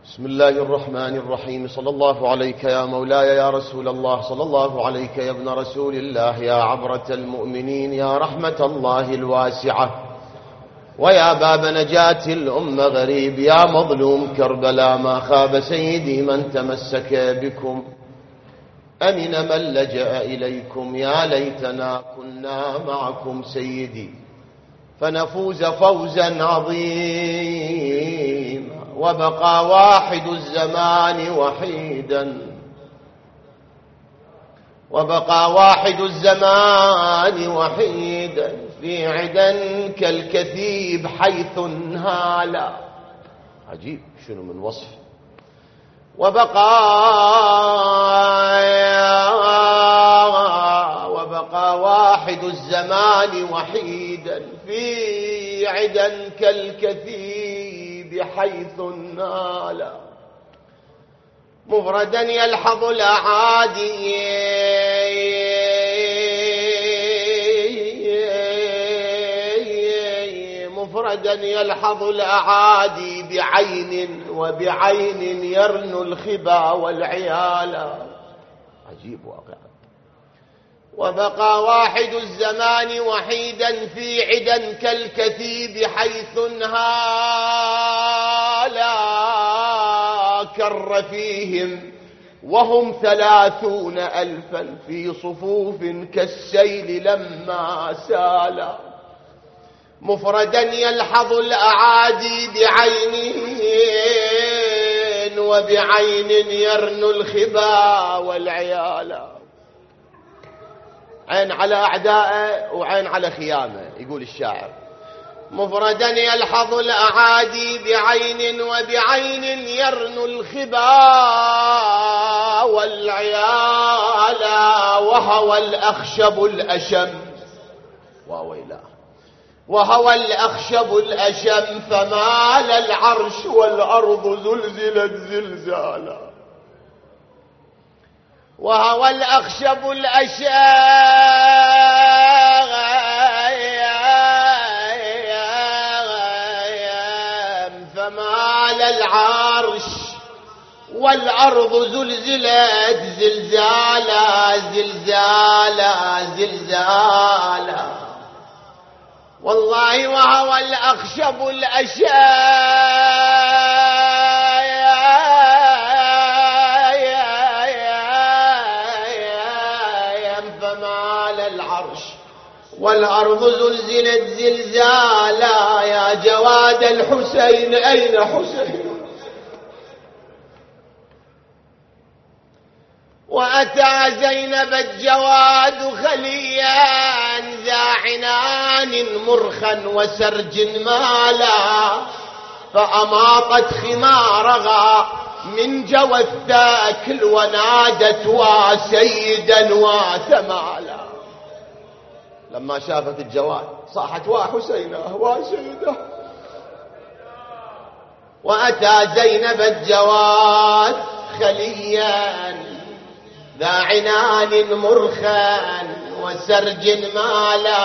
بسم الله الرحمن الرحيم. صلى الله عليك يا مولاي يا رسول الله، صلى الله عليك يا ابن رسول الله، يا عبرة المؤمنين، يا رحمة الله الواسعة، ويا باب نجاة الأمة غريب، يا مظلوم كربلاء ما خاب سيدي من تمسك بكم، أمن من لجأ إليكم، يا ليتنا كنا معكم سيدي فنفوز فوزا عظيما. وبقى واحد الزمان وحيدا، وبقى واحد الزمان وحيدا في عدا كالكثيب حيث انهالا. عجيب شنو من وصف. وبقى واحد الزمان وحيدا في عدا كالكثيب حيث نالا، مفردا يلحظ الأعادي مفردا يلحظ الأعادي بعين، وبعين يرنو الخبا والعيالا. عجيب واقعا. وبقى واحد الزمان وحيدا في عدا كالكثيب حيث انهالا، كر فيهم وهم 30,000 في صفوف كالسيل لما سالا، مفردا يلحظ الأعادي بعين، وبعين يرنو الخبا والعيالا. عين على أعدائه وعين على خيامه، يقول الشاعر. مفردا يلحظ الأعادي بعين، وبعين يرنو الخبا والعيالا، وهو الأخشب الأشم وويلاه، وهو الأخشب الأشم فمال العرش والأرض زلزلت زلزالا، وهو الأخشب الأشم فمال العرش والأرض زلزلت زلزالا زلزالا زلزالا. والله وهو الأخشب فمال العرش والأرض زلزلت زلزالا. يا جواد الحسين أين حسين؟ وأتى زينب الجواد خليا ذا عنان مرخا وسرج مالا، فأماطت خمارها من جوى الثاكل ونادت وسيدا وثمالا. لما شافت الجواد صاحت وحسينه وسيده. وأتى زينب الجواد خليا ذا عنان مرخا وسرج مالا،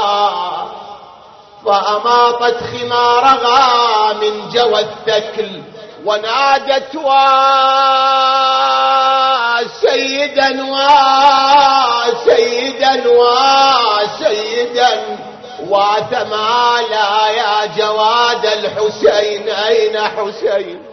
فأماطت خمارها من جوى الثكل ونادت وسيدا وسيدا وسيدا وثمالا. يا جواد الحسين أين حسين؟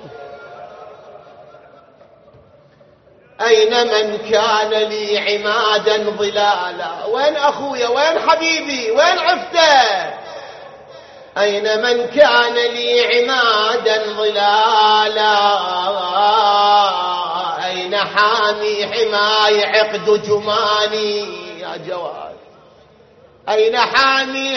أين من كان لي عمادا ظلالا؟ وين أخويا؟ وين حبيبي؟ وين عفته؟ أين من كان لي عمادا ظلالا؟ أين حامي حماي عقد جماني يا جواد؟ أين حامي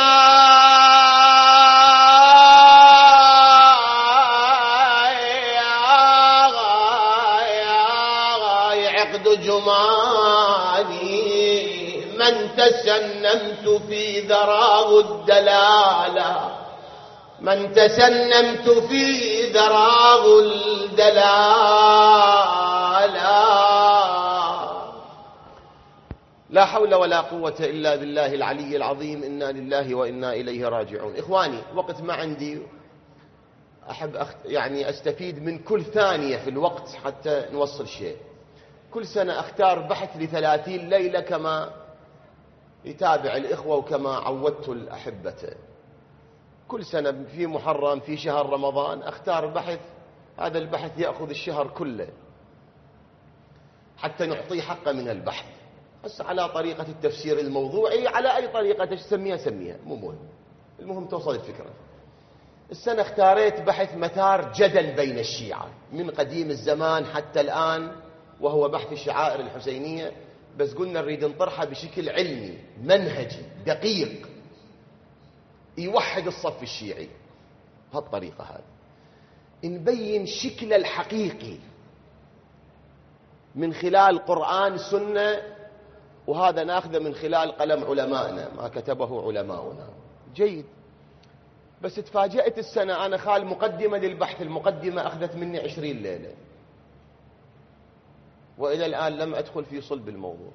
حماي عقد جماني؟ من تسنمت في ذراه الدلالة، من تسنمت في ذراه الدلالة. لا حول ولا قوة إلا بالله العلي العظيم. إنا لله وإنا إليه راجعون. إخواني، وقت ما عندي أحب يعني أستفيد من كل ثانية في الوقت حتى نوصل شيء. كل سنة أختار بحث ل30 ليلة كما يتابع الإخوة وكما عودت الأحبة. كل سنة في محرم في شهر رمضان أختار بحث، هذا البحث يأخذ الشهر كله حتى نعطيه حقه من البحث. بس على طريقة التفسير الموضوعي، على أي طريقة تسميها سميها، مو مهم، المهم توصل الفكرة. السنة اختاريت بحث مثار جدل بين الشيعة من قديم الزمان حتى الآن، وهو بحث الشعائر الحسينية، بس قلنا نريد نطرحه بشكل علمي منهجي دقيق يوحد الصف الشيعي. بهالطريقة هذه نبين شكل الحقيقي من خلال قرآن سنة، وهذا ناخذه من خلال قلم علمائنا ما كتبه علماؤنا. جيد. بس تفاجأت السنة أنا خال مقدمة للبحث، المقدمة أخذت مني 20 ليلة، وإلى الآن لم أدخل في صلب الموضوع.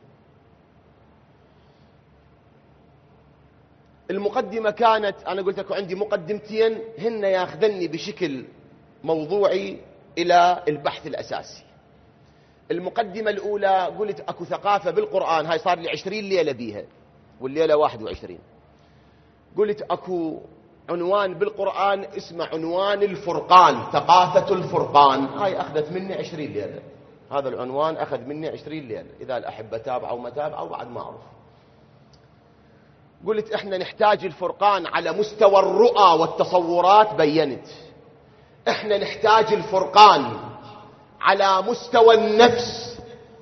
المقدمة كانت، أنا قلت لكم عندي مقدمتين هن ياخذني بشكل موضوعي إلى البحث الأساسي. المقدمة الأولى قلت أكو ثقافة بالقرآن، هاي صار لي 20 ليلة بيها والليلة 21. قلت أكو عنوان بالقرآن اسمه عنوان الفرقان، ثقافة الفرقان، هاي أخذت مني 20 ليلة. هذا العنوان أخذ مني 20 ليلة، إذا الأحبة تابعوا ما تابعوا بعد ما أعرف. قلت إحنا نحتاج الفرقان على مستوى الرؤى والتصورات، بينت. إحنا نحتاج الفرقان على مستوى النفس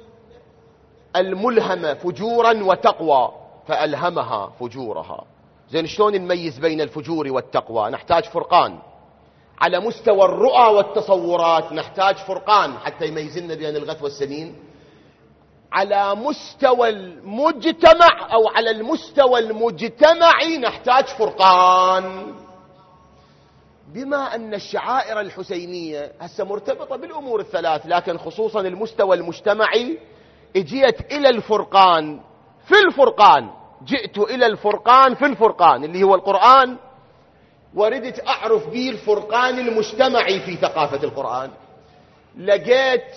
الملهمة فجورا وتقوى فألهمها فجورها. زين شلون نميز بين الفجور والتقوى؟ نحتاج فرقان. على مستوى الرؤى والتصورات نحتاج فرقان حتى يميزنا بين الغث والسمين. على مستوى المجتمع أو على المستوى المجتمعي نحتاج فرقان. بما أن الشعائر الحسينية هسه مرتبطة بالأمور الثلاث، لكن خصوصا المستوى المجتمعي، اجيت إلى الفرقان في الفرقان، جئت إلى الفرقان في الفرقان اللي هو القرآن، وردت أعرف به الفرقان المجتمعي في ثقافة القرآن. لقيت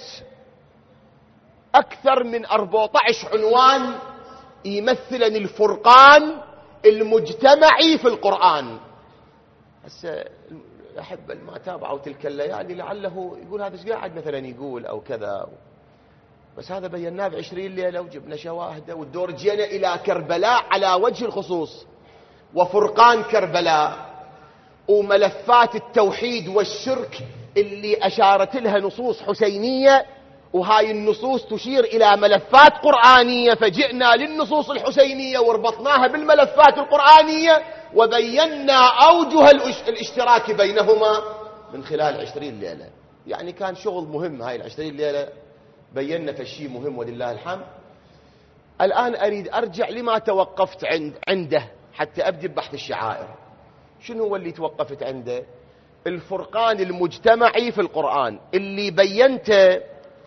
أكثر من 14 عنوان يمثلني الفرقان المجتمعي في القرآن. هسه أحب ما تابعوا تلك الليالي لعله يقول هذا ايش قاعد مثلا يقول أو كذا، بس هذا بيناه ب20 ليلة وجبنا شواهده، والدور جينا إلى كربلاء على وجه الخصوص، وفرقان كربلاء، وملفات التوحيد والشرك اللي أشارت لها نصوص حسينية، وهاي النصوص تشير إلى ملفات قرآنية، فجئنا للنصوص الحسينية وربطناها بالملفات القرآنية وبينا أوجه الاشتراك بينهما من خلال 20 ليلة. يعني كان شغل مهم، هاي 20 ليلة بينا فشي مهم ولله الحمد. الآن أريد أرجع لما توقفت عنده حتى أبدأ ببحث الشعائر. شنو هو اللي توقفت عنده؟ الفرقان المجتمعي في القرآن، اللي بينت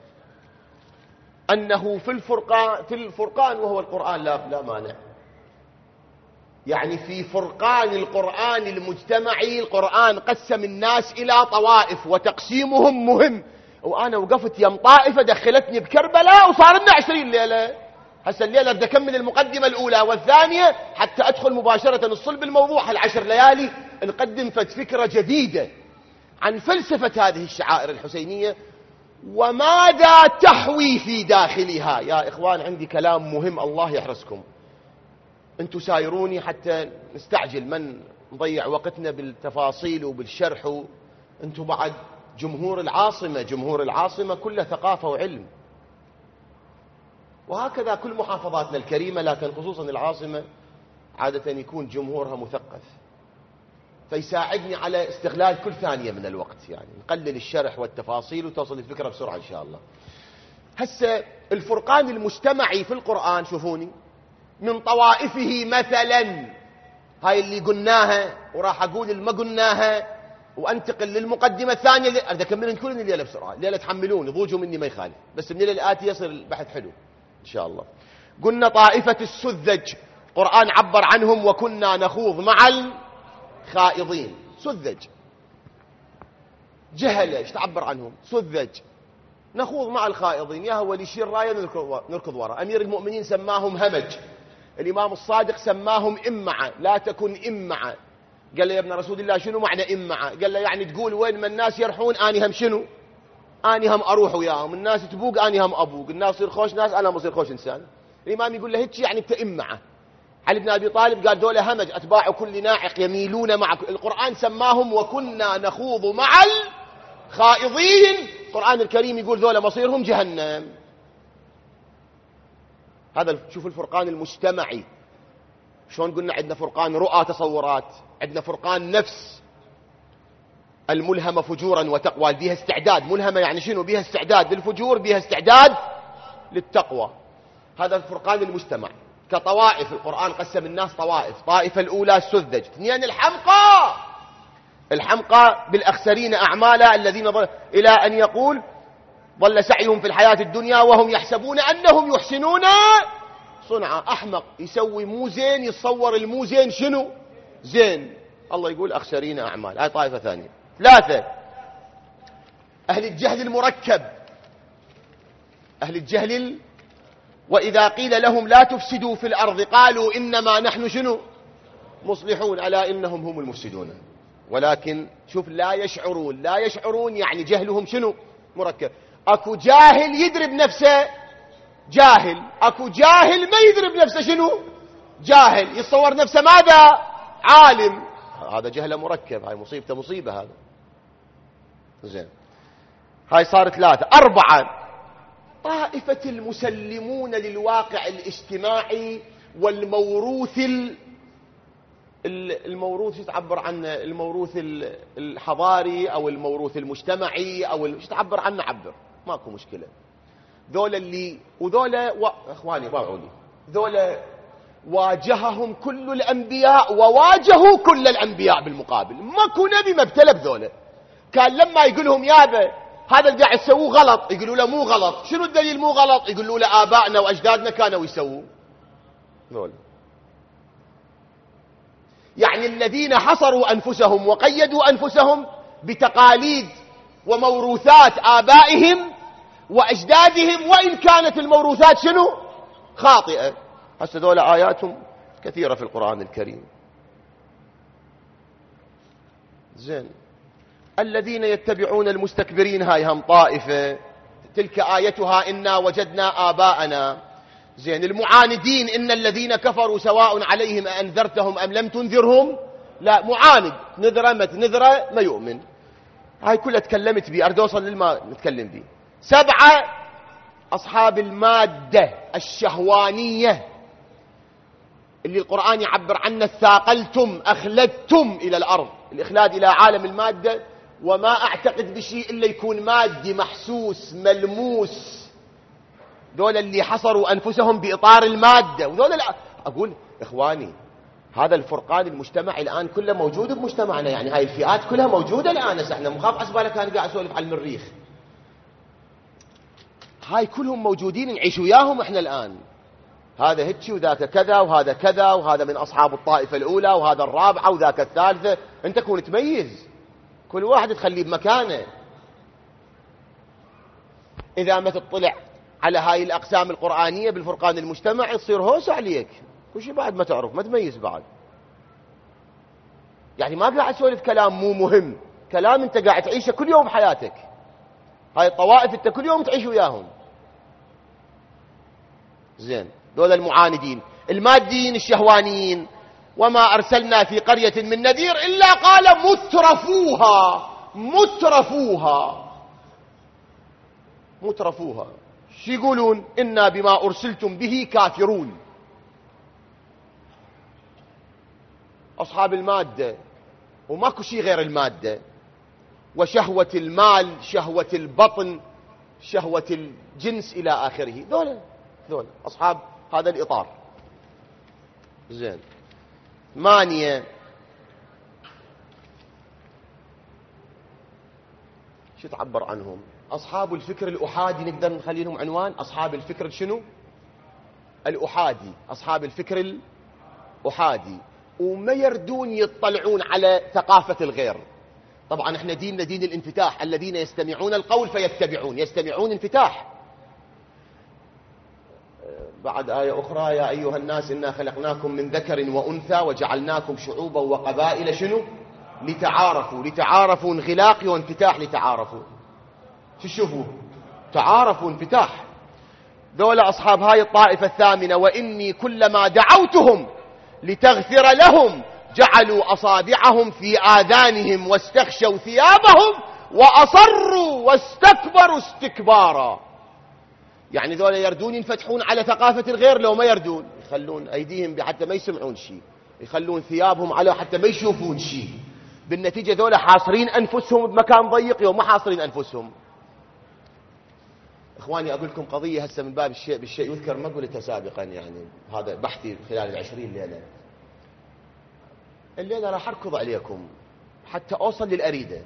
أنه في الفرقان وهو القرآن لا مانع. يعني في فرقان القرآن المجتمعي، القرآن قسم الناس إلى طوائف وتقسيمهم مهم، وأنا وقفت يم طائفة دخلتني بكربلاء وصار لنا 20 ليلة. هسه الليلة بدي أكمل المقدمة الأولى والثانية حتى أدخل مباشرة الصلب الموضوع. هال10 ليالي نقدم فكرة جديدة عن فلسفة هذه الشعائر الحسينية وماذا تحوي في داخلها. يا إخوان عندي كلام مهم، الله يحرسكم، أنتوا سايروني حتى نستعجل، من نضيع وقتنا بالتفاصيل وبالشرح. أنتوا بعد جمهور العاصمة كلها ثقافة وعلم، وهكذا كل محافظاتنا الكريمة، لكن خصوصا العاصمة عادة يكون جمهورها مثقف، فيساعدني على استغلال كل ثانية من الوقت، يعني نقلل الشرح والتفاصيل وتوصل الفكرة بسرعة إن شاء الله. هسه الفرقان المجتمعي في القرآن شوفوني من طوائفه مثلا، هاي اللي قلناها وراح أقول اللي ما قلناها وأنتقل للمقدمة الثانية. أريد أكمل كل الليلة بسرعة، الليلة تحملون ضوجوا مني ما يخالف، بس من الليلة الآتية يصير البحث حلو إن شاء الله. قلنا طائفة السذج، القرآن عبر عنهم وكنا نخوض مع الخائضين. سذج جهلة، ايش تعبر عنهم؟ سذج. نخوض مع الخائضين، يا هو اللي يشير راية نركض وراء. أمير المؤمنين سماهم همج، الإمام الصادق سماهم إمعة، لا تكن إمعة. قال له يا ابن رسول الله شنو معنى إمعة؟ قال له يعني تقول وين ما الناس يرحون أني هم شنو؟ أني هم أروح وياهم، الناس تبوق أني هم أبوق، الناس يصير خوش ناس أنا مصير خوش إنسان. الإمام يقول له هيك يعني إمعة. علي بن أبي طالب قال دولة همج، أتباع كل ناعق يميلون معك. القرآن سماهم وكنا نخوض مع الخائضين. القرآن الكريم يقول ذولا مصيرهم جهنم. هذا شوف الفرقان المجتمعي. شلون قلنا عندنا فرقان رؤى تصورات، عندنا فرقان نفس الملهمة فجورا وتقوى، بيها استعداد. ملهمة يعني شنو؟ بيها استعداد للفجور، بيها استعداد للتقوى. هذا الفرقان المجتمع. كطوائف القرآن قسم الناس طوائف. طائفة الأولى السذج، اثنين الحمقى. الحمقى بالأخسرين أعمالا الذين إلى أن يقول ضل سعيهم في الحياة الدنيا وهم يحسبون أنهم يحسنون صنعا. أحمق يسوي مو زين، يتصور المو زين شنو؟ زين. الله يقول أخسرين أعمال. هاي طائفة ثانية. ثلاثة أهل الجهل المركب. أهل الجهل وإذا قيل لهم لا تفسدوا في الأرض قالوا إنما نحن شنو؟ مصلحون. ألا إنهم هم المفسدون ولكن شوف لا يشعرون. لا يشعرون يعني جهلهم شنو؟ مركب. أكو جاهل يدري بنفسه جاهل، أكو جاهل ما يدري بنفسه شنو؟ جاهل. يتصور نفسه ماذا؟ عالم. هذا جهل مركب. هاي مصيبته مصيبة. هذا زين. هاي صارت ثلاثة. أربعة طائفة المسلمون للواقع الاجتماعي والموروث الموروث يتعبر عنه الموروث الحضاري أو الموروث المجتمعي أو ايش تعبر عنه عبر، ماكو مشكلة. ذولا اللي وذولا اخواني باعوني، ذولا واجههم كل الأنبياء وواجهوا كل الأنبياء بالمقابل. ماكو نبي ما ابتلى بذولا. كان لما يقول لهم يابا هذا اللي قاعد يسووه غلط، يقولوا له مو غلط. شنو الدليل مو غلط؟ يقولوا له آبائنا وأجدادنا كانوا يسووه. ذولا يعني الذين حصروا أنفسهم وقيدوا أنفسهم بتقاليد وموروثات آبائهم وأجدادهم، وإن كانت الموروثات شنو؟ خاطئة. هسه ذولا آياتهم كثيرة في القرآن الكريم. زين. الذين يتبعون المستكبرين هاي هم طائفة، تلك آيتها إنا وجدنا آباءنا. زين. المعاندين إن الذين كفروا سواء عليهم أنذرتهم أم لم تنذرهم لا. معاند نذره ما نذره ما يؤمن. هاي كلها تكلمت بي، أريد أوصل للما نتكلم بي. سبعة أصحاب المادة الشهوانية اللي القرآن يعبر عنه ثاقلتم أخلدتم إلى الأرض. الإخلاد إلى عالم المادة، وما أعتقد بشيء إلا يكون مادي محسوس ملموس. دول اللي حصروا أنفسهم بإطار المادة. ودول أقول إخواني هذا الفرقان المجتمعي الآن كله موجود بمجتمعنا. يعني هاي الفئات كلها موجودة الآن. احنا مخاف أسبالك كان قاعد أسولف على المريخ. هاي كلهم موجودين نعيش وياهم احنا الآن. هذا هتشي وذاك كذا وهذا كذا، وهذا من أصحاب الطائفة الأولى وهذا الرابعة وذاك الثالثة. أنت كون تميز، كل واحد تخليه بمكانه. إذا ما تطلع على هاي الأقسام القرآنية بالفرقان المجتمعي تصير هوس عليك. كل شيء بعد ما تعرف ما تميز بعد. يعني ما قاعد أسولف كلام مو مهم، كلام أنت قاعد تعيشه كل يوم بحياتك. هاي الطوائف أنت كل يوم تعيش وياهم. زين. دول المعاندين الماديين الشهوانيين. وما أرسلنا في قرية من نذير إلا قال مترفوها. مترفوها مترفوها شو يقولون؟ إنا بما أرسلتم به كافرون. أصحاب المادة، وماكو شيء غير المادة، وشهوة المال، شهوة البطن، شهوة الجنس إلى آخره. دول أصحاب هذا الإطار. زين. 8 شو تعبر عنهم؟ أصحاب الفكر الأحادي. نقدر نخلي لهم عنوان أصحاب الفكر شنو؟ الأحادي. أصحاب الفكر الأحادي. وما يردون يطلعون على ثقافة الغير. طبعا احنا ديننا دين الانفتاح، الذين يستمعون القول فيتبعون، يستمعون انفتاح. بعد آية أخرى: يا أيها الناس إنا خلقناكم من ذكر وأنثى وجعلناكم شعوبا وقبائل شنو؟ لتعارفوا. لتعارفوا انغلاق وانفتاح، لتعارفوا. تشوفوا تعارفوا انفتاح. ذولا أصحاب هاي الطائفة الثامنة: وإني كلما دعوتهم لتغفر لهم جعلوا أصابعهم في آذانهم واستغشوا ثيابهم وأصروا واستكبروا استكبارا. يعني ذولا يردون ينفتحون على ثقافة الغير، لو ما يردون يخلون أيديهم حتى ما يسمعون شيء، يخلون ثيابهم على حتى ما يشوفون شيء. بالنتيجة ذولا حاصرين أنفسهم بمكان ضيق، يوم ما حاصرين أنفسهم. إخواني أقول لكم قضية هسه من باب الشيء بالشيء يذكر، ما قلتها سابقا، يعني هذا بحثي خلال 20 ليلة. الليلة راح أركض عليكم حتى أوصل للأريدة.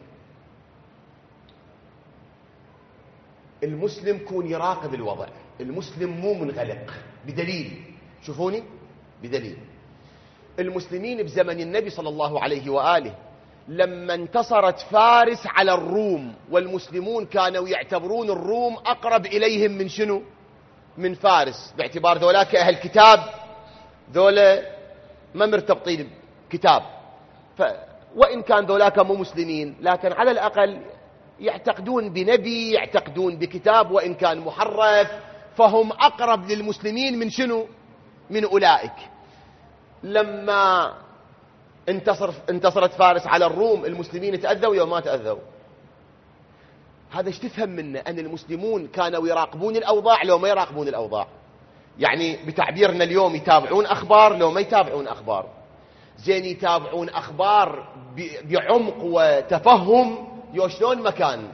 المسلم كون يراقب الوضع، المسلم مو منغلق. بدليل، شوفوني بدليل، المسلمين بزمن النبي صلى الله عليه وآله لما انتصرت فارس على الروم، والمسلمون كانوا يعتبرون الروم أقرب إليهم من شنو؟ من فارس، باعتبار ذولاك أهل كتاب، ذولا ما مرتبطين بكتاب. وإن كان ذولاك مو مسلمين، لكن على الأقل يعتقدون بنبي، يعتقدون بكتاب، وإن كان محرف، فهم أقرب للمسلمين من شنو؟ من أولئك. لما انتصرت فارس على الروم، المسلمين تأذوا يوم ما تأذوا. هذا ايش تفهم منه؟ أن المسلمون كانوا يراقبون الأوضاع لو ما يراقبون الأوضاع. يعني بتعبيرنا اليوم يتابعون أخبار لو ما يتابعون أخبار. زين يتابعون أخبار بعمق وتفهم، شلون مكان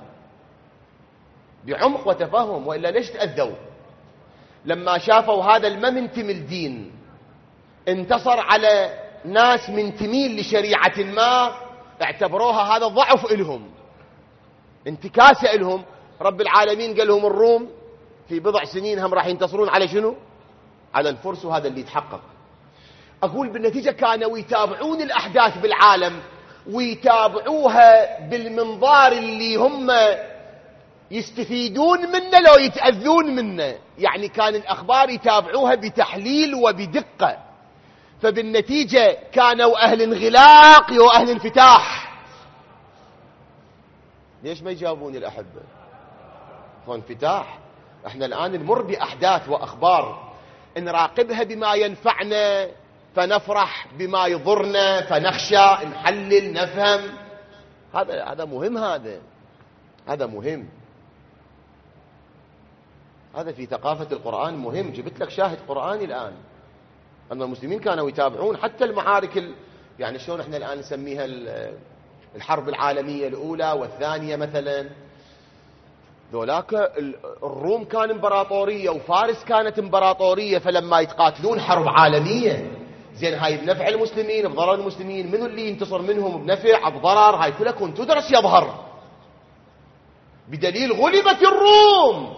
بعمق وتفهم، وإلا ليش تأذوا؟ لما شافوا هذا المنتمي الدين انتصر على ناس منتمين لشريعة ما، اعتبروها هذا ضعف إلهم، انتكاسة إلهم. رب العالمين قال لهم الروم في بضع سنين هم راح ينتصرون على شنو؟ على الفرس، وهذا اللي يتحقق. أقول بالنتيجة كانوا يتابعون الأحداث بالعالم، ويتابعوها بالمنظار اللي هم يستفيدون منه لو يتأذون منه. يعني كان الأخبار يتابعوها بتحليل وبدقة، فبالنتيجة كانوا أهل انغلاق وأهل انفتاح. ليش ما يجاوبون الأحبة؟ فانفتاح. احنا الآن نمر بأحداث وأخبار، نراقبها بما ينفعنا فنفرح، بما يضرنا فنخشى، نحلل نفهم. هذا مهم، هذا مهم، هذا في ثقافة القرآن مهم. جبت لك شاهد قرآني الآن أن المسلمين كانوا يتابعون حتى المعارك يعني شلون احنا الآن نسميها الحرب العالمية الأولى والثانية مثلا. ذولاك الروم كان امبراطورية وفارس كانت امبراطورية، فلما يتقاتلون حرب عالمية، زين هاي بنفع المسلمين بضرر المسلمين، منو اللي ينتصر منهم بنفع بضرر؟ هاي كلها كنت تدرس يظهر. بدليل غلبت الروم،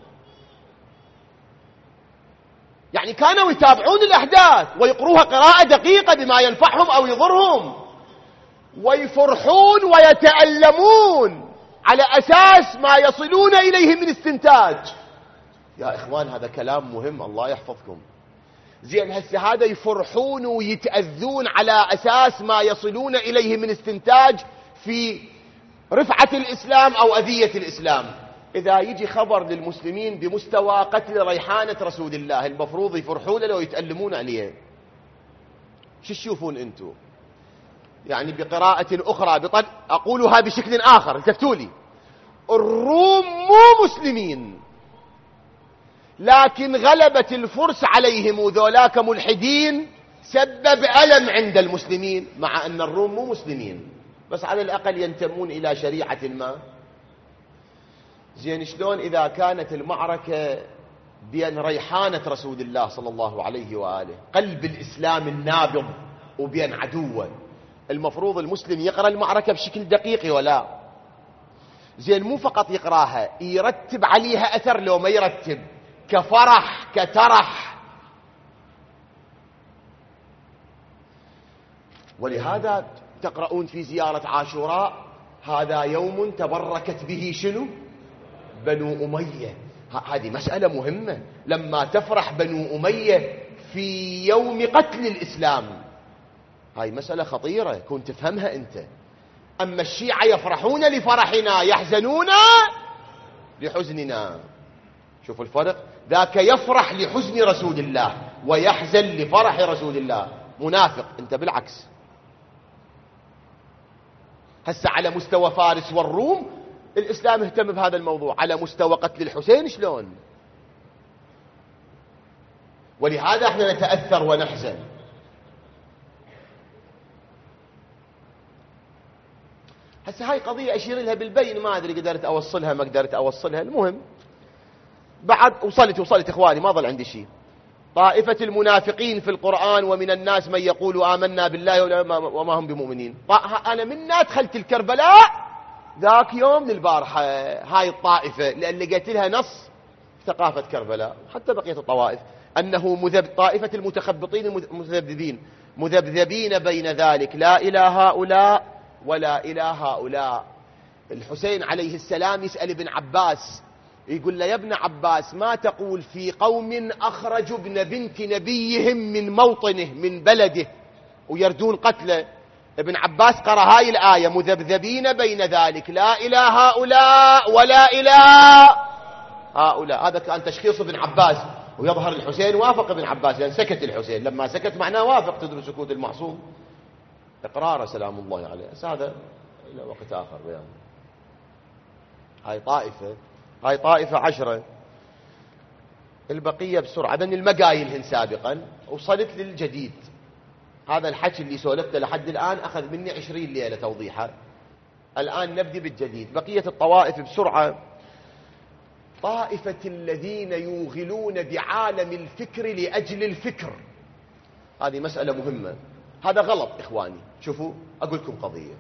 يعني كانوا يتابعون الأحداث ويقروها قراءة دقيقة بما ينفعهم أو يضرهم، ويفرحون ويتألمون على أساس ما يصلون إليه من استنتاج. يا إخوان هذا كلام مهم، الله يحفظكم. زين هسه هذا يفرحون ويتأذون على أساس ما يصلون إليه من استنتاج في رفعة الإسلام أو أذية الإسلام. إذا يجي خبر للمسلمين بمستوى قتل ريحانة رسول الله، المفروض يفرحون لو يتألمون عليه. شو تشوفون أنتم؟ يعني بقراءة أخرى أقولها بشكل آخر، التفتوا لي. الروم مو مسلمين، لكن غلبة الفرس عليهم وذولاك ملحدين سبب ألم عند المسلمين، مع أن الروم مو مسلمين، بس على الأقل ينتمون إلى شريعة ما. زين شلون إذا كانت المعركة بين ريحانة رسول الله صلى الله عليه وآله قلب الإسلام النابض وبين عدوه؟ المفروض المسلم يقرأ المعركة بشكل دقيق ولا زين؟ مو فقط يقراها، يرتب عليها أثر، لو ما يرتب كفرح كترح. ولهذا تقرؤون في زيارة عاشوراء هذا يوم تبركت به شنو؟ بنو أمية. هذه مسألة مهمة، لما تفرح بنو أمية في يوم قتل الإسلام، هاي مسألة خطيرة، كنت تفهمها أنت. أما الشيعة يفرحون لفرحنا، يحزنون لحزننا. شوفوا الفرق، ذاك يفرح لحزن رسول الله ويحزن لفرح رسول الله. منافق أنت بالعكس. هسه على مستوى فارس والروم الإسلام اهتم بهذا الموضوع، على مستوى قتل الحسين شلون؟ ولهذا احنا نتأثر ونحزن. هسه هاي قضية أشير لها بالبين، ما أدري قدرت أوصلها ما قدرت أوصلها. المهم بعد وصلت إخواني، ما ظل عندي شيء. طائفة المنافقين في القرآن ومن الناس من يقول آمنا بالله وما هم بمؤمنين. أنا منا دخلت الكربلاء ذاك يوم للبارحة، هاي الطائفة لأن لقيت لها نص في ثقافة كربلاء، حتى بقية الطوائف، أنه طائفة المتخبطين المذبذبين مذبذبين بين ذلك، لا إلى هؤلاء ولا إلى هؤلاء. الحسين عليه السلام يسأل ابن عباس، يقول له يا ابن عباس ما تقول في قوم أخرجوا ابن بنت نبيهم من موطنه من بلده ويردون قتله؟ ابن عباس قرأ هاي الآية مذبذبين بين ذلك، لا إلى هؤلاء ولا إلى هؤلاء. هذا كان تشخيص ابن عباس، ويظهر الحسين وافق ابن عباس لأن سكت الحسين، لما سكت معناه وافق. تدري سكوت المعصوم إقراره سلام الله عليه. بس هذا إلى وقت آخر بيان. هاي طائفة 10، البقية بسرعة. ذن المقايل هن سابقا. وصلت للجديد، هذا الحكي اللي سولفته لحد الآن أخذ مني 20 ليلة توضيحه. الآن نبدي بالجديد. بقية الطوائف بسرعة. طائفة الذين يوغلون بعالم الفكر لأجل الفكر، هذه مسألة مهمة. هذا غلط إخواني. شوفوا أقول لكم قضية،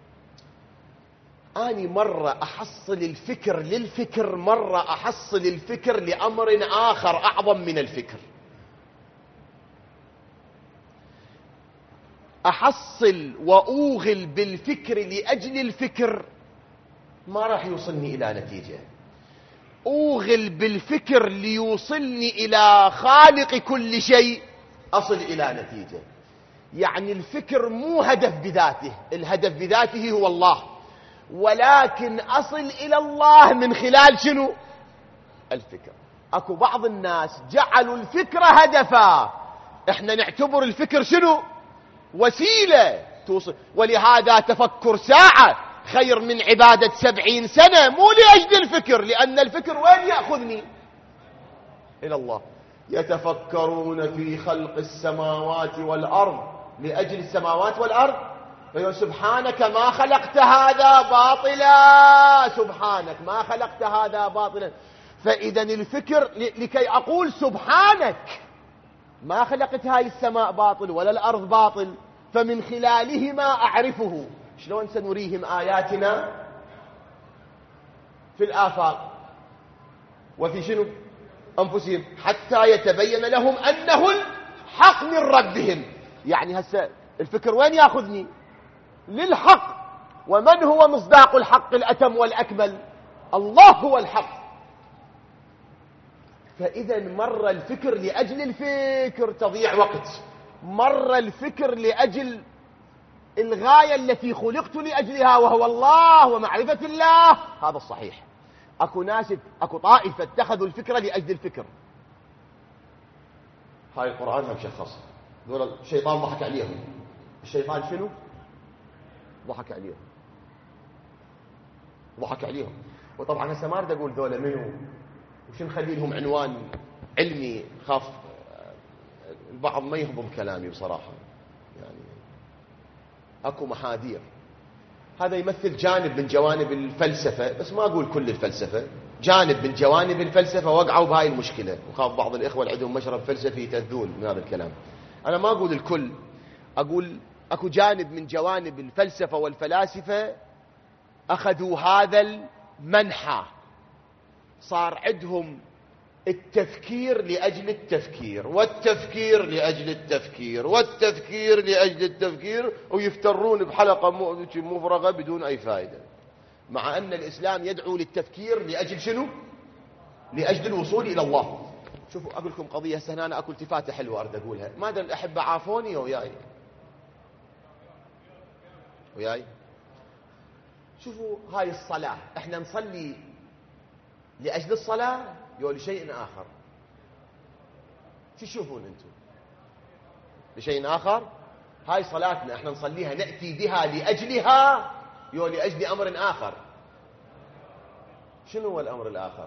أنا مرة أحصل الفكر للفكر، مرة أحصل الفكر لأمر آخر أعظم من الفكر. أحصل وأوغل بالفكر لأجل الفكر ما راح يوصلني إلى نتيجة. أوغل بالفكر ليوصلني إلى خالق كل شيء أصل إلى نتيجة. يعني الفكر مو هدف بذاته، الهدف بذاته هو الله، ولكن أصل إلى الله من خلال شنو؟ الفكر. أكو بعض الناس جعلوا الفكر هدفا، احنا نعتبر الفكر شنو؟ وسيلة توصل. ولهذا تفكر ساعة خير من عبادة 70 سنة، مو لأجل الفكر، لأن الفكر وين يأخذني؟ إلى الله. يتفكرون في خلق السماوات والأرض، لأجل السماوات والأرض. فيقول سبحانك ما خلقت هذا باطلا، سبحانك ما خلقت هذا باطلا. فإذا الفكر لكي أقول سبحانك ما خلقت هاي السماء باطل ولا الأرض باطل، فمن خلالهما أعرفه. شلون سنريهم آياتنا في الآفاق وفي شنو؟ أنفسهم حتى يتبين لهم أنه الحق من ربهم. يعني هسه الفكر وين يأخذني؟ للحق. ومن هو مصداق الحق الأتم والأكمل؟ الله هو الحق. فإذا مر الفكر لأجل الفكر تضيع وقت، مر الفكر لأجل الغاية التي خلقت لأجلها وهو الله ومعرفة الله، هذا الصحيح. أكو طائفة اتخذوا الفكرة لأجل الفكر. هاي القرآن هم شخص دول الشيطان ضحك عليهم. الشيطان شنو؟ ضحك عليهم. وطبعا هسه ما اريد اقول ذولا منو وش نخلي لهم عنوان علمي، خاف البعض ما يهضم كلامي بصراحة. يعني اكو محاذير. هذا يمثل جانب من جوانب الفلسفة، بس ما اقول كل الفلسفة، جانب من جوانب الفلسفة وقعوا بهاي المشكلة. وخاف بعض الإخوة اللي عندهم مشرب فلسفي يتذون من هذا الكلام. أنا ما أقول الكل، أقول أكو جانب من جوانب الفلسفة والفلاسفة أخذوا هذا المنحى، صار عندهم التفكير لأجل التفكير، والتفكير لأجل التفكير، والتفكير لأجل التفكير، ويفترون بحلقة مفرغة بدون أي فائدة. مع أن الإسلام يدعو للتفكير لأجل شنو؟ لأجل الوصول إلى الله. شوفوا أقول لكم قضية هسه، أنا أكل تفاتة حلوة أريد أقولها، ما أدري الأحبة عافوني وياي. شوفوا هاي الصلاة، احنا نصلي لأجل الصلاة يو لشيء آخر؟ شو تشوفون أنتم؟ لشيء آخر؟ هاي صلاتنا احنا نصليها نأتي بها لأجلها يو لأجل أمر آخر؟ شنو هو الأمر الآخر؟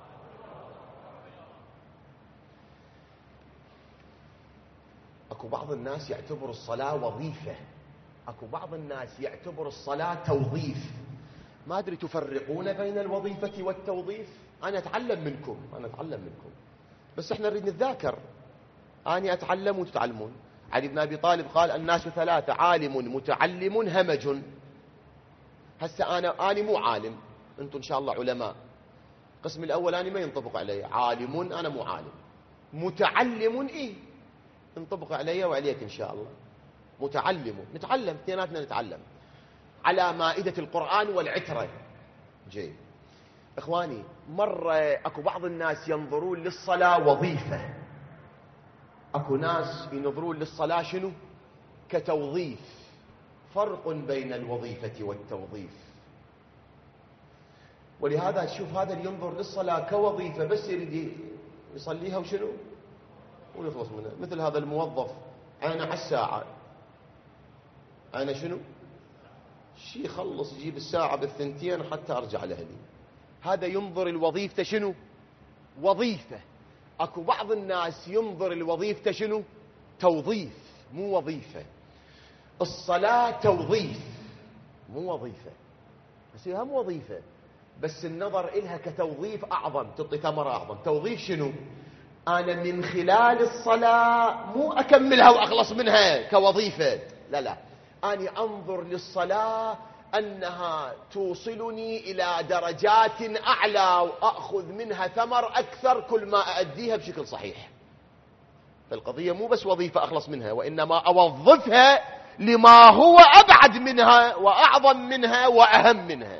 اكو بعض الناس يعتبر الصلاة وظيفة، اكو بعض الناس يعتبر الصلاة توظيف. ما ادري تفرقون بين الوظيفة والتوظيف؟ انا اتعلم منكم، بس احنا نريد نتذاكر، انا اتعلم وتتعلمون. علي بن ابي طالب قال الناس ثلاثة: عالم متعلم همج. هسه انا مو عالم، انتم ان شاء الله علماء. القسم الاول انا ما ينطبق علي، عالم انا مو عالم، متعلم ينطبق علي وعليك إن شاء الله. متعلم، نتعلم، اثنيناتنا نتعلم على مائدة القرآن والعترة. جيد إخواني، مرة أكو بعض الناس ينظرون للصلاة وظيفة، أكو ناس ينظرون للصلاة شنو؟ كتوظيف. فرق بين الوظيفة والتوظيف. ولهذا تشوف هذا اللي ينظر للصلاة كوظيفة بس يريد يصليها وشنو؟ ويخلص منها. مثل هذا الموظف عينه على الساعة، عينه شنو؟ شي يخلص يجيب الساعة بالثنتين حتى أرجع لأهلي. هذا ينظر الوظيفة شنو؟ وظيفة. أكو بعض الناس ينظر الوظيفة شنو؟ توظيف، مو وظيفة. الصلاة توظيف مو وظيفة، بس هي هم وظيفة، بس النظر إلها كتوظيف أعظم، تعطي ثمرة أعظم. توظيف شنو؟ أنا من خلال الصلاة مو أكملها وأخلص منها كوظيفة، لا، أنا أنظر للصلاة أنها توصلني إلى درجات أعلى وأخذ منها ثمر أكثر كل ما أؤديها بشكل صحيح. فالقضية مو بس وظيفة أخلص منها، وإنما أوظفها لما هو أبعد منها وأعظم منها وأهم منها.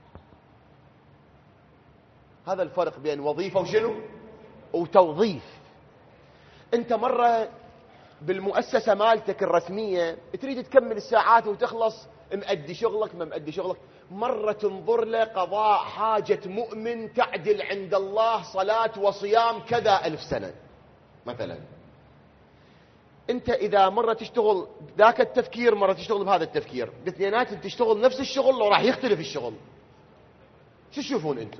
هذا الفرق بين وظيفة وشنو؟ وتوظيف. انت مرة بالمؤسسة مالتك الرسمية تريد تكمل الساعات وتخلص، مأدي شغلك ما مأدي شغلك. مرة تنظر له قضاء حاجة مؤمن تعدل عند الله صلاة وصيام كذا 1000 سنة مثلا. انت اذا مرة تشتغل ذاك التفكير، مرة تشتغل بهذا التفكير، باثنينات تشتغل نفس الشغل وراح يختلف الشغل. شو تشوفون انتم؟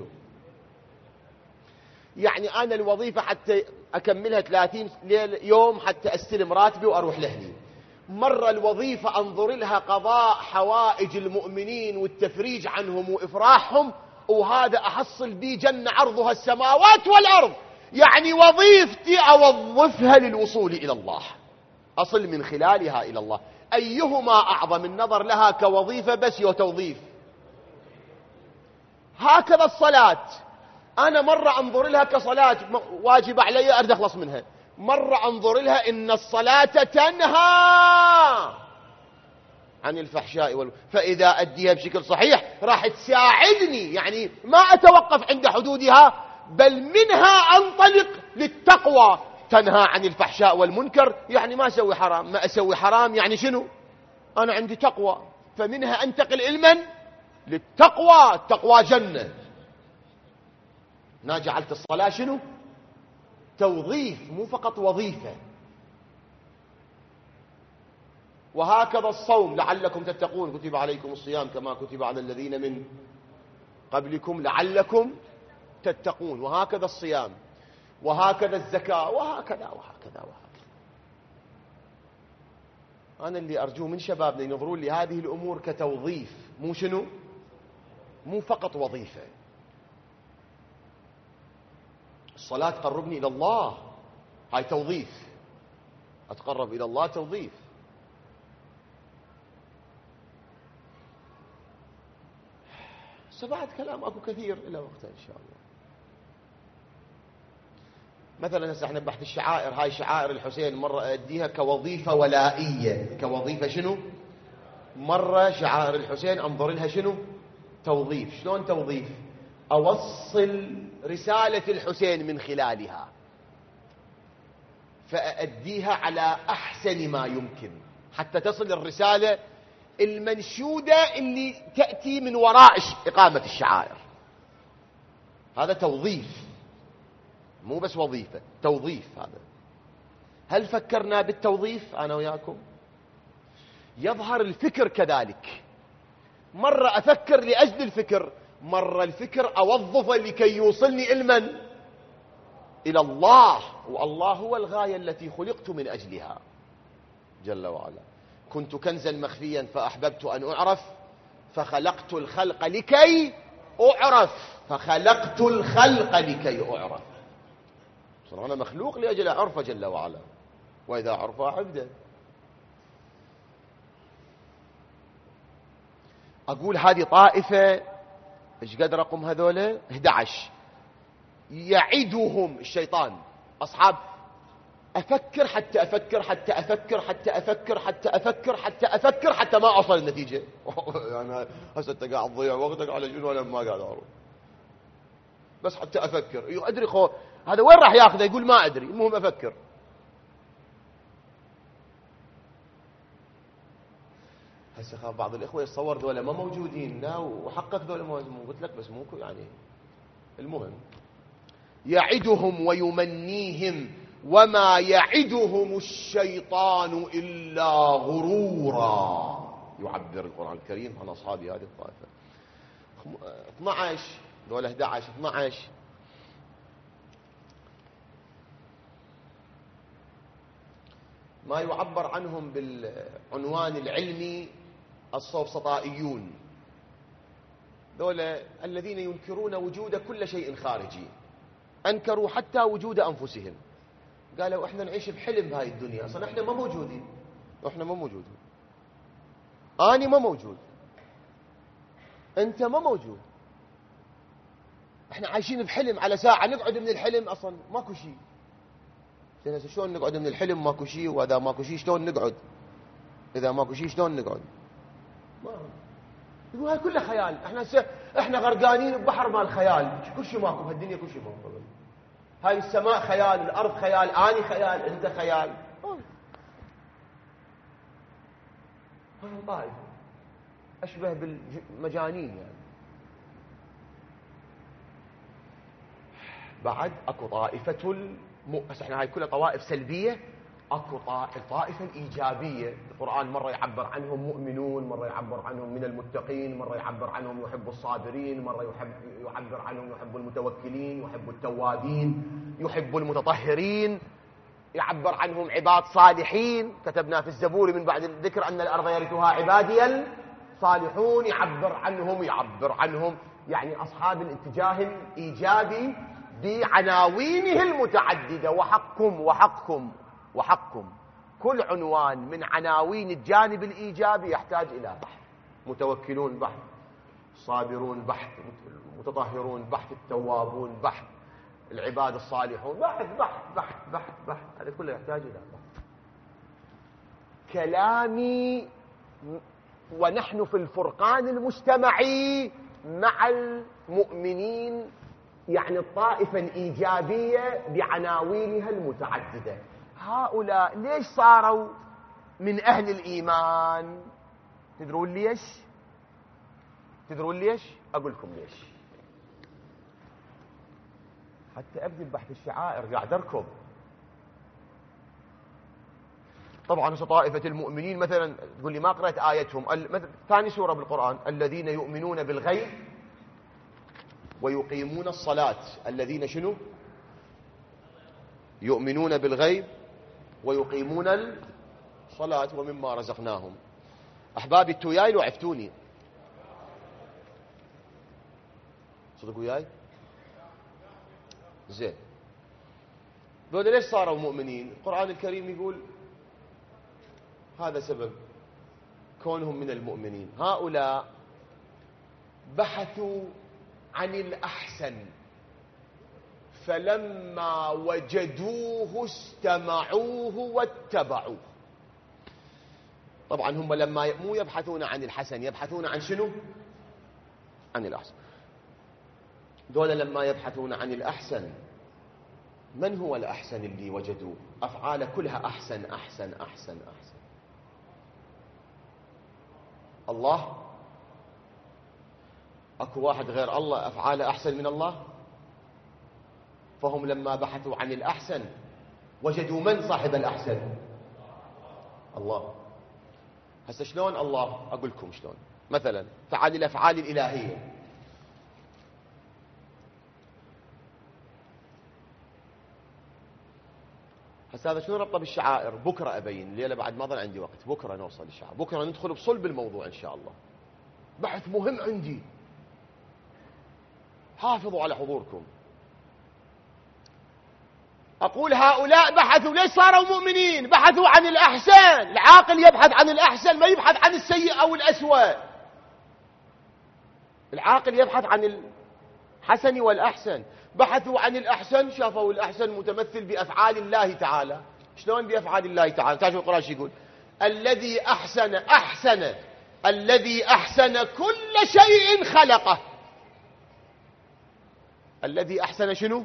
يعني أنا الوظيفة حتى أكملها 30 يوم حتى أستلم راتبي وأروح لأهلي. مرة الوظيفة أنظر لها قضاء حوائج المؤمنين والتفريج عنهم وإفراحهم، وهذا أحصل بي جنة عرضها السماوات والأرض. يعني وظيفتي أوظفها للوصول إلى الله، أصل من خلالها إلى الله. أيهما أعظم؟ النظر لها كوظيفة بس توظيف. هكذا الصلاة، أنا مرة أنظر لها كصلاة واجب علي أريد أخلص منها، مرة أنظر لها إن الصلاة تنهى عن الفحشاء فإذا أديها بشكل صحيح راح تساعدني، يعني ما أتوقف عند حدودها بل منها أنطلق للتقوى. تنهى عن الفحشاء والمنكر يعني ما أسوي حرام، ما أسوي حرام يعني شنو؟ أنا عندي تقوى، فمنها أنتقل علما للتقوى. التقوى جنة. أنا جعلت الصلاة شنو؟ توظيف مو فقط وظيفة. وهكذا الصوم لعلكم تتقون، كتب عليكم الصيام كما كتب على الذين من قبلكم لعلكم تتقون. وهكذا الصيام، وهكذا الزكاة، وهكذا وهكذا وهكذا. أنا اللي أرجوه من شبابنا ينظرون لهذه الأمور كتوظيف، مو شنو؟ مو فقط وظيفة. الصلاة تقربني إلى الله، هاي توظيف، أتقرب إلى الله توظيف. سبعة كلام أكو كثير إلى وقتها إن شاء الله. مثلا هسه احنا بحث الشعائر، هاي شعائر الحسين مرة أديها كوظيفة ولائية. كوظيفة شنو؟ مرة شعائر الحسين أنظر لها شنو؟ توظيف. شلون توظيف؟ أوصل رسالة الحسين من خلالها، فأأديها على أحسن ما يمكن حتى تصل الرسالة المنشودة اللي تأتي من وراء إقامة الشعائر. هذا توظيف، مو بس وظيفة، توظيف. هذا هل فكرنا بالتوظيف أنا وياكم؟ يظهر الفكر كذلك، مرة أفكر لأجل الفكر، مرة الفكر أوظفه لكي يوصلني إلمن؟ إلى الله، والله هو الغاية التي خلقت من أجلها جل وعلا. كنت كنزا مخفيا فأحببت أن أعرف فخلقت الخلق لكي أعرف، فخلقت الخلق لكي أعرف. صار أنا مخلوق لأجل أعرفه جل وعلا، وإذا عرف عبده. أقول هذه طائفة، إيش قد رقم هذولا؟ 11. يعدهم الشيطان أصحاب أفكر حتى أفكر حتى أفكر حتى أفكر حتى أفكر حتى أفكر حتى ما أوصل النتيجة. يعني هسه أنت قاعد تضيع وقتك على شنو؟ أنا ما قاعد أعرف، بس حتى أفكر. أدري هذا وين راح ياخذه؟ يقول ما أدري، المهم أفكر. هسه خاف بعض الإخوة يتصور ذولا ما موجودين. لا، وحقك ذولا موجودين، قلت لك بس مو يعني. المهم يعدهم ويمنيهم وما يعدهم الشيطان إلا غرورا، يعبر القرآن الكريم عن أصحاب هذه الطائفة. 12 ذولا 11 12 ما يعبر عنهم بالعنوان العلمي السفسطائيون، ذولا الذين ينكرون وجود كل شيء خارجي، أنكروا حتى وجود أنفسهم. قالوا إحنا نعيش بحلم بهاي الدنيا، أصلا إحنا ما موجودين، إحنا ما موجودين، أنا ما موجود، أنت ما موجود، إحنا عايشين بحلم. على ساعة نقعد من الحلم أصلا ماكو شيء. شلون نقعد من الحلم ماكو شيء؟ وإذا ماكو شيء شلون نقعد؟ إذا ماكو شيء شلون نقعد؟ ما يقول هاي كلها خيال. إحنا غرقانين ببحر مال خيال، كل شيء ماكو بهالدنيا، كل شيء ماكو. هاي السماء خيال، الأرض خيال، أنا خيال، أنت خيال. هاي طائفة أشبه بالمجانين يعني. بعد أكو طائفة بس احنا هاي كلها طوائف سلبية. اكو الطائفة الإيجابية. القرآن مرة يعبر عنهم مؤمنون، مرة يعبر عنهم من المتقين، مرة يعبر عنهم يحب الصابرين، مرة يعبر عنهم يحب المتوكلين، يحب التوابين، يحب المتطهرين، يعبر عنهم عباد صالحين. كتبنا في الزبور من بعد الذكر أن الأرض يرثها عبادي الصالحون. يعبر عنهم يعني أصحاب الاتجاه الإيجابي بعناوينه المتعددة. وحقكم كل عنوان من عناوين الجانب الإيجابي يحتاج إلى بحث. متوكلون بحث، صابرون بحث، متطهرون بحث، التوابون بحث، العباد الصالحون بحث بحث بحث بحث بحث. هذا كله يحتاج إلى بحث. كلامي ونحن في الفرقان المجتمعي مع المؤمنين، يعني الطائفة الإيجابية بعناوينها المتعددة. هؤلاء ليش صاروا من أهل الإيمان؟ تدرون ليش؟ أقول لكم ليش. حتى أبدي بحث الشعائر قاعد أركض. طبعا طائفة المؤمنين مثلا تقول لي ما قرأت آيتهم. ثاني سورة بالقرآن الذين يؤمنون بالغيب ويقيمون الصلاة. الذين شنو؟ يؤمنون بالغيب ويقيمون الصلاة ومما رزقناهم. أحبابي انتوا وياي لو عفتوني؟ صدقوا وياي؟ زين. دول ليش صاروا مؤمنين؟ القرآن الكريم يقول هذا سبب كونهم من المؤمنين. هؤلاء بحثوا عن الأحسن فلما وجدوه استمعوه واتبعوه. طبعا هم لما مو يبحثون عن الحسن، يبحثون عن شنو؟ عن الأحسن. دول لما يبحثون عن الأحسن، من هو الأحسن اللي وجدوا؟ أفعال كلها أحسن أحسن أحسن أحسن. الله؟ أكو واحد غير الله أفعاله أحسن من الله؟ فهم لما بحثوا عن الأحسن وجدوا من صاحب الأحسن؟ الله. هسه شلون الله؟ أقول لكم شلون. مثلا تعال الأفعال الإلهية. هسه هذا شنو ربطه بالشعائر؟ بكرة أبين، الليلة بعد ما ظل عندي وقت، بكرة نوصل للشعائر، بكرة ندخل بصلب الموضوع إن شاء الله. بحث مهم عندي، حافظوا على حضوركم. أقول هؤلاء بحثوا، ليش صاروا مؤمنين؟ بحثوا عن الأحسن. العاقل يبحث عن الأحسن، ما يبحث عن السيء أو الأسوأ. العاقل يبحث عن الحسن والأحسن. بحثوا عن الأحسن، شافوا الأحسن متمثل بأفعال الله تعالى. شلون بأفعال الله تعالى؟ تعالوا القرآن شو يقول؟ الذي أحسن الذي أحسن كل شيء خلقه. الذي أحسن شنو؟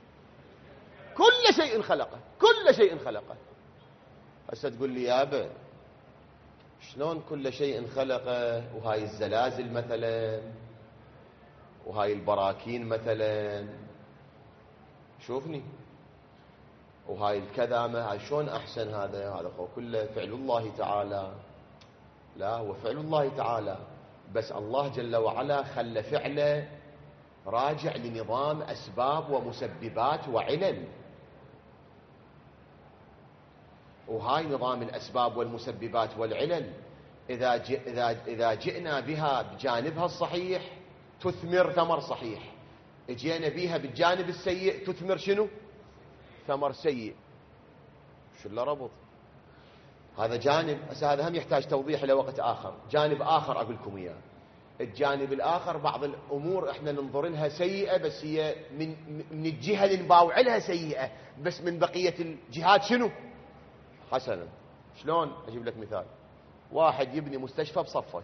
كل شيء خلقه، كل شيء خلقه. هسه تقول لي يابا شلون كل شيء خلقه؟ وهاي الزلازل مثلا، وهاي البراكين مثلا، شوفني، وهاي الكذامة، هاي شلون أحسن؟ هذا كله فعل الله تعالى. لا، هو فعل الله تعالى، بس الله جل وعلا خلى فعله راجع لنظام أسباب ومسببات وعلل، وهاي نظام الأسباب والمسببات والعلل إذا جئنا بها بجانبها الصحيح تثمر ثمر صحيح، اجينا بها بالجانب السيء تثمر شنو؟ ثمر سيء. شو اللي ربط؟ هذا جانب. هذا هم يحتاج توضيح لوقت آخر. جانب آخر أقول لكم إياه. الجانب الآخر بعض الأمور إحنا ننظر لها سيئة، بس هي من الجهة اللي نباوع لها سيئة، بس من بقية الجهات شنو؟ حسنا. شلون؟ أجيب لك مثال. واحد يبني مستشفى بصفك،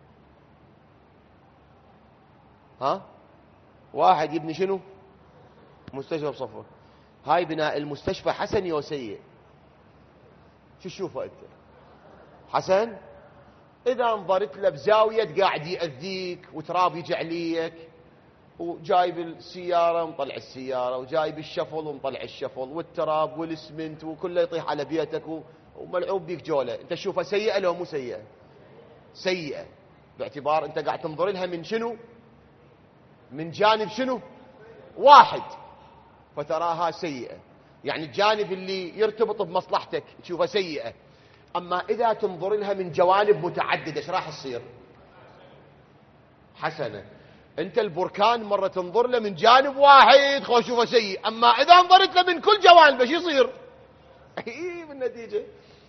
ها؟ واحد يبني شنو؟ مستشفى بصفك. هاي بناء المستشفى حسن أو سيء؟ شو تشوفه أنت؟ حسن؟ إذا انظرت له بزاوية قاعد يأذيك وتراب يجي عليك، وجايب السيارة ومطلع السيارة، وجايب الشفل ومطلع الشفل، والتراب والاسمنت وكله يطيح على بيتك وملعوب بيك جولة، أنت تشوفها سيئة لو مو سيئة؟ سيئة، باعتبار أنت قاعد تنظر لها من شنو؟ من جانب شنو؟ واحد، فتراها سيئة. يعني الجانب اللي يرتبط بمصلحتك تشوفها سيئة. أما إذا تنظر لها من جوانب متعددة ايش راح تصير؟ حسنة. أنت البركان مرة تنظر له من جانب واحد خو شوفه سيء، أما إذا انظرت له من كل جوانب ايش يصير؟ بالنتيجة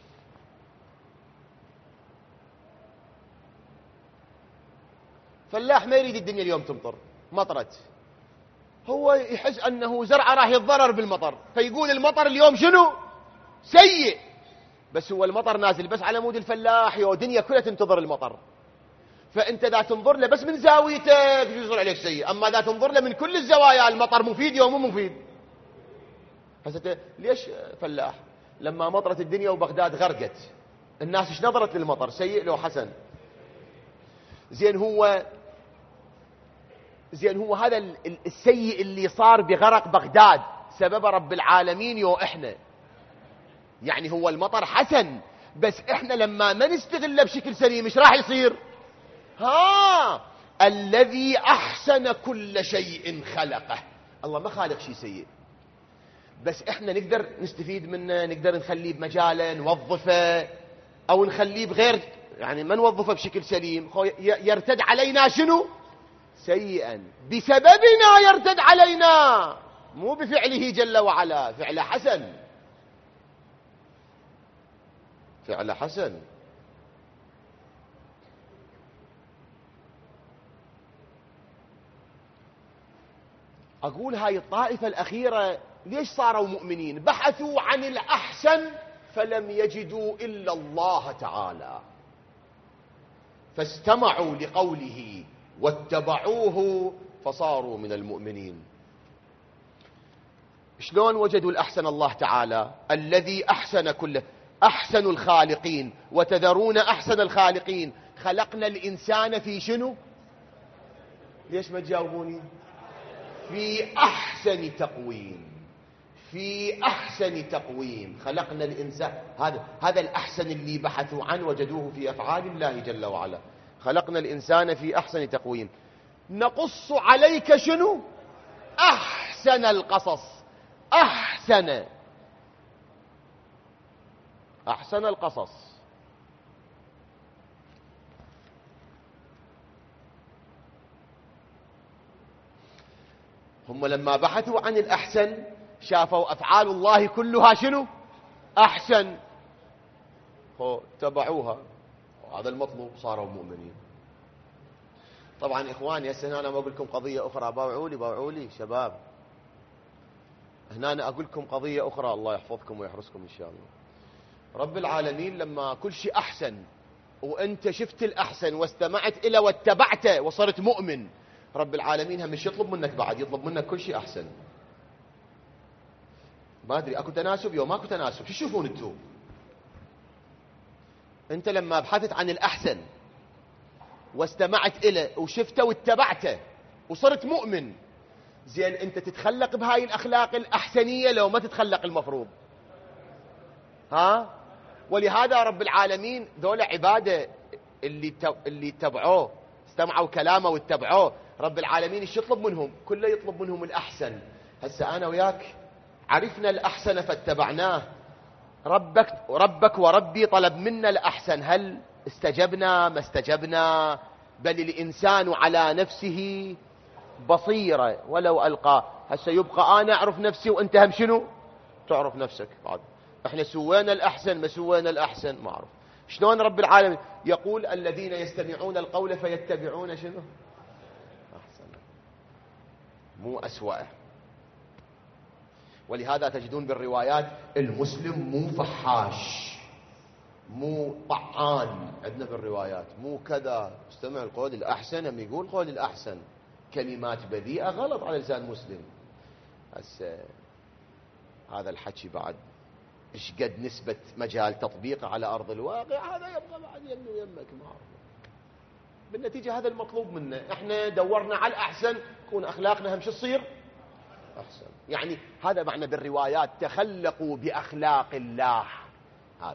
فلاح ما يريد الدنيا اليوم تمطر، مطرت، هو يحس أنه زرعه راح يتضرر بالمطر، فيقول المطر اليوم شنو؟ سيء. بس هو المطر نازل بس على مود الفلاح، يا دنيا كلها تنتظر المطر. فأنت إذا تنظر له بس من زاويتك يصير عليك سيء، أما إذا تنظر له من كل الزوايا المطر مفيد يوم مو مفيد. هسه ليش فلاح لما مطرت الدنيا وبغداد غرقت الناس ايش نظرت للمطر؟ سيء لو حسن؟ زين هو هذا السيء اللي صار بغرق بغداد سبب رب العالمين يو احنا. يعني هو المطر حسن، بس احنا لما ما نستغله بشكل سليم ايش راح يصير؟ الذي احسن كل شيء خلقه. الله ما خالق شيء سيء، بس احنا نقدر نستفيد منه، نقدر نخليه بمجاله، نوظفه، او نخليه بغير، يعني ما نوظفه بشكل سليم، يرتد علينا شنو؟ سيئا. بسببنا يرتد علينا، مو بفعله جل وعلا. فعل حسن، فعل حسن. أقول هاي الطائفة الأخيرة ليش صاروا مؤمنين؟ بحثوا عن الأحسن فلم يجدوا إلا الله تعالى، فاستمعوا لقوله واتبعوه فصاروا من المؤمنين. شلون وجدوا الأحسن؟ الله تعالى الذي أحسن كله، أحسن الخالقين، وتذرون أحسن الخالقين. خلقنا الإنسان في شنو؟ ليش ما تجاوبوني؟ في أحسن تقويم، في أحسن تقويم خلقنا الإنسان. هذا الأحسن اللي بحثوا عنه وجدوه في أفعال الله جل وعلا. خلقنا الإنسان في أحسن تقويم. نقص عليك شنو؟ أحسن القصص. أحسن القصص. هم لما بحثوا عن الأحسن شافوا أفعال الله كلها شنو؟ أحسن، تبعوها، وهذا المطلوب، صاروا مؤمنين. طبعا إخواني هسه أنا أقول لكم قضية أخرى. باوعوا لي شباب، هنا أنا أقول لكم قضية أخرى، الله يحفظكم ويحرسكم إن شاء الله. رب العالمين لما كل شيء أحسن وأنت شفت الأحسن واستمعت إلى واتبعته وصرت مؤمن، رب العالمين هم مش يطلب منك بعد، يطلب منك كل شيء أحسن. ما أدري أكو تناسب يوم ماكو تناسب، شو تشوفون انتم؟ أنت لما بحثت عن الأحسن واستمعت إليه وشفته واتبعته وصرت مؤمن، زين أنت تتخلق بهاي الأخلاق الأحسنية لو ما تتخلق المفروض؟ ولهذا رب العالمين ذولا عبادة اللي اتبعوه، استمعوا كلامه واتبعوه، رب العالمين ايش يطلب منهم؟ كله يطلب منهم الأحسن. هسه أنا وياك عرفنا الأحسن فاتبعناه. ربك وربي طلب منا الأحسن، هل استجبنا؟ ما استجبنا. بل الإنسان على نفسه بصيرة ولو ألقى. هسه يبقى أنا أعرف نفسي وأنت هم شنو؟ تعرف نفسك. بعد احنا سوينا الأحسن ما سوينا الأحسن ما أعرف. شلون رب العالمين يقول الذين يستمعون القول فيتبعون شنو؟ أحسن، مو أسوأ. ولهذا تجدون بالروايات المسلم مو فحاش، مو طعان. عندنا بالروايات مو كذا، استمع القول الأحسن، هم يقول قول الأحسن. كلمات بذيئة غلط على لسان مسلم. هسه هذا الحكي بعد ايش قد نسبة مجال تطبيقه على أرض الواقع؟ هذا يبقى بعد يمي ويمك، ما أعرف. بالنتيجة هذا المطلوب منا. احنا دورنا على الأحسن، تكون أخلاقنا هم شو تصير؟ أحسن. يعني هذا معنى بالروايات تخلقوا بأخلاق الله. هذا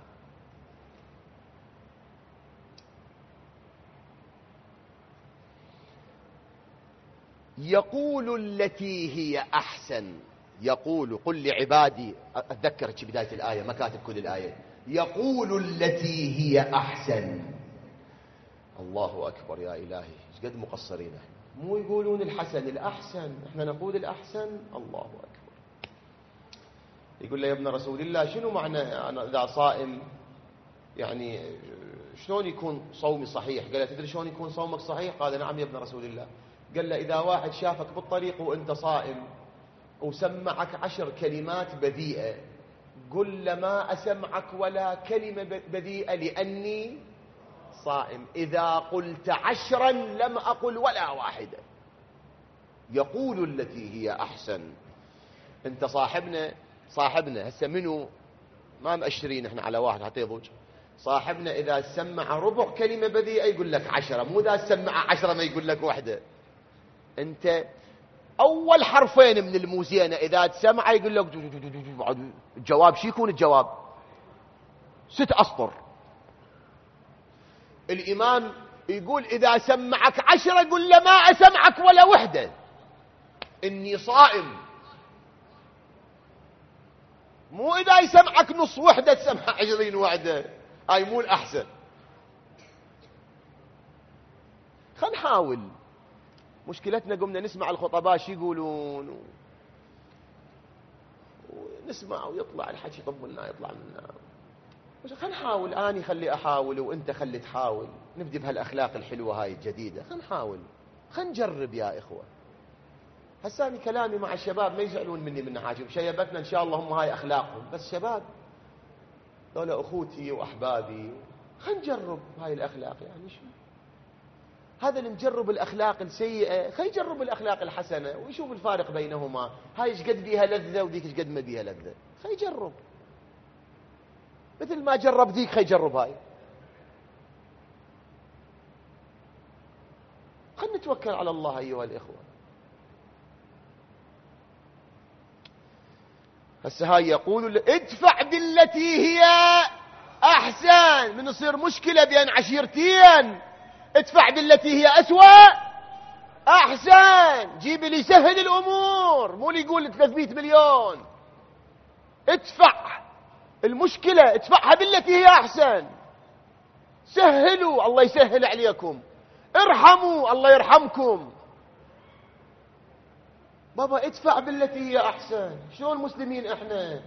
يقول التي هي أحسن. يقول قل لعبادي، أتذكر بداية الآية، ما كاتب كل الآية. يقول التي هي أحسن. الله أكبر يا إلهي، ايش قد مقصرين احنا. مو يقولون الحسن، الأحسن، احنا نقول الأحسن. الله أكبر. يقول له يا ابن رسول الله شنو معنى أنا إذا صائم، يعني شلون يكون صومي صحيح؟ قال له تدري شلون يكون صومك صحيح؟ قال نعم يا ابن رسول الله. قال له إذا واحد شافك بالطريق وأنت صائم وسمعك 10 كلمات بذيئة، قل له ما أسمعك ولا كلمة بذيئة لأني صائم. إذا قلت 10 لم أقل ولا واحدة. يقول التي هي أحسن. أنت صاحبنا هسه منو ما مأشرين احنا على واحد حتى يضوج. صاحبنا إذا سمع ربع كلمة بذيئة يقول لك 10، مو إذا سمع 10 ما يقول لك واحدة. أنت أول حرفين من الموزينة إذا تسمع يقول لك الجواب شو يكون؟ الجواب 6 أسطر. الإمام يقول إذا سمعك 10 قل له ما أسمعك ولا وحدة، إني صائم. مو إذا يسمعك نص وحدة تسمع 20 وحدة، هاي مو الأحسن. خل نحاول. مشكلتنا قمنا نسمع الخطباء شو يقولون ونسمع ويطلع الحكي طب لنا يطلع منا. خل نحاول، أنا خلي أحاول وأنت خلي تحاول، نبدي بهالأخلاق الحلوة هاي الجديدة. خل نحاول، خل نجرب يا إخوة. هساني كلامي مع الشباب ما يزعلون مني من حاجة، شيبتنا إن شاء الله هم هاي أخلاقهم، بس شباب دول أخوتي وأحبابي، خل نجرب هاي الأخلاق. يعني شو هذا اللي مجرب الأخلاق السيئة خلي يجرب الأخلاق الحسنة ويشوف الفارق بينهما. هاي ايش قد بيها لذة وذيك ايش قد ما بيها لذة، خلي يجرب مثل ما جرب ذيك خلي يجرب هاي. خلينا نتوكل على الله أيها الإخوة. هسه هاي يقول ادفع بالتي هي أحسن، من يصير مشكلة بين عشيرتين ادفع بالتي هي أسوأ أحسن. جيب اللي يسهل الأمور، مو اللي يقول 300 مليون. ادفع المشكلة، ادفعها بالتي هي أحسن. سهلوا الله يسهل عليكم، ارحموا الله يرحمكم. بابا ادفع بالتي هي أحسن. شلون المسلمين احنا؟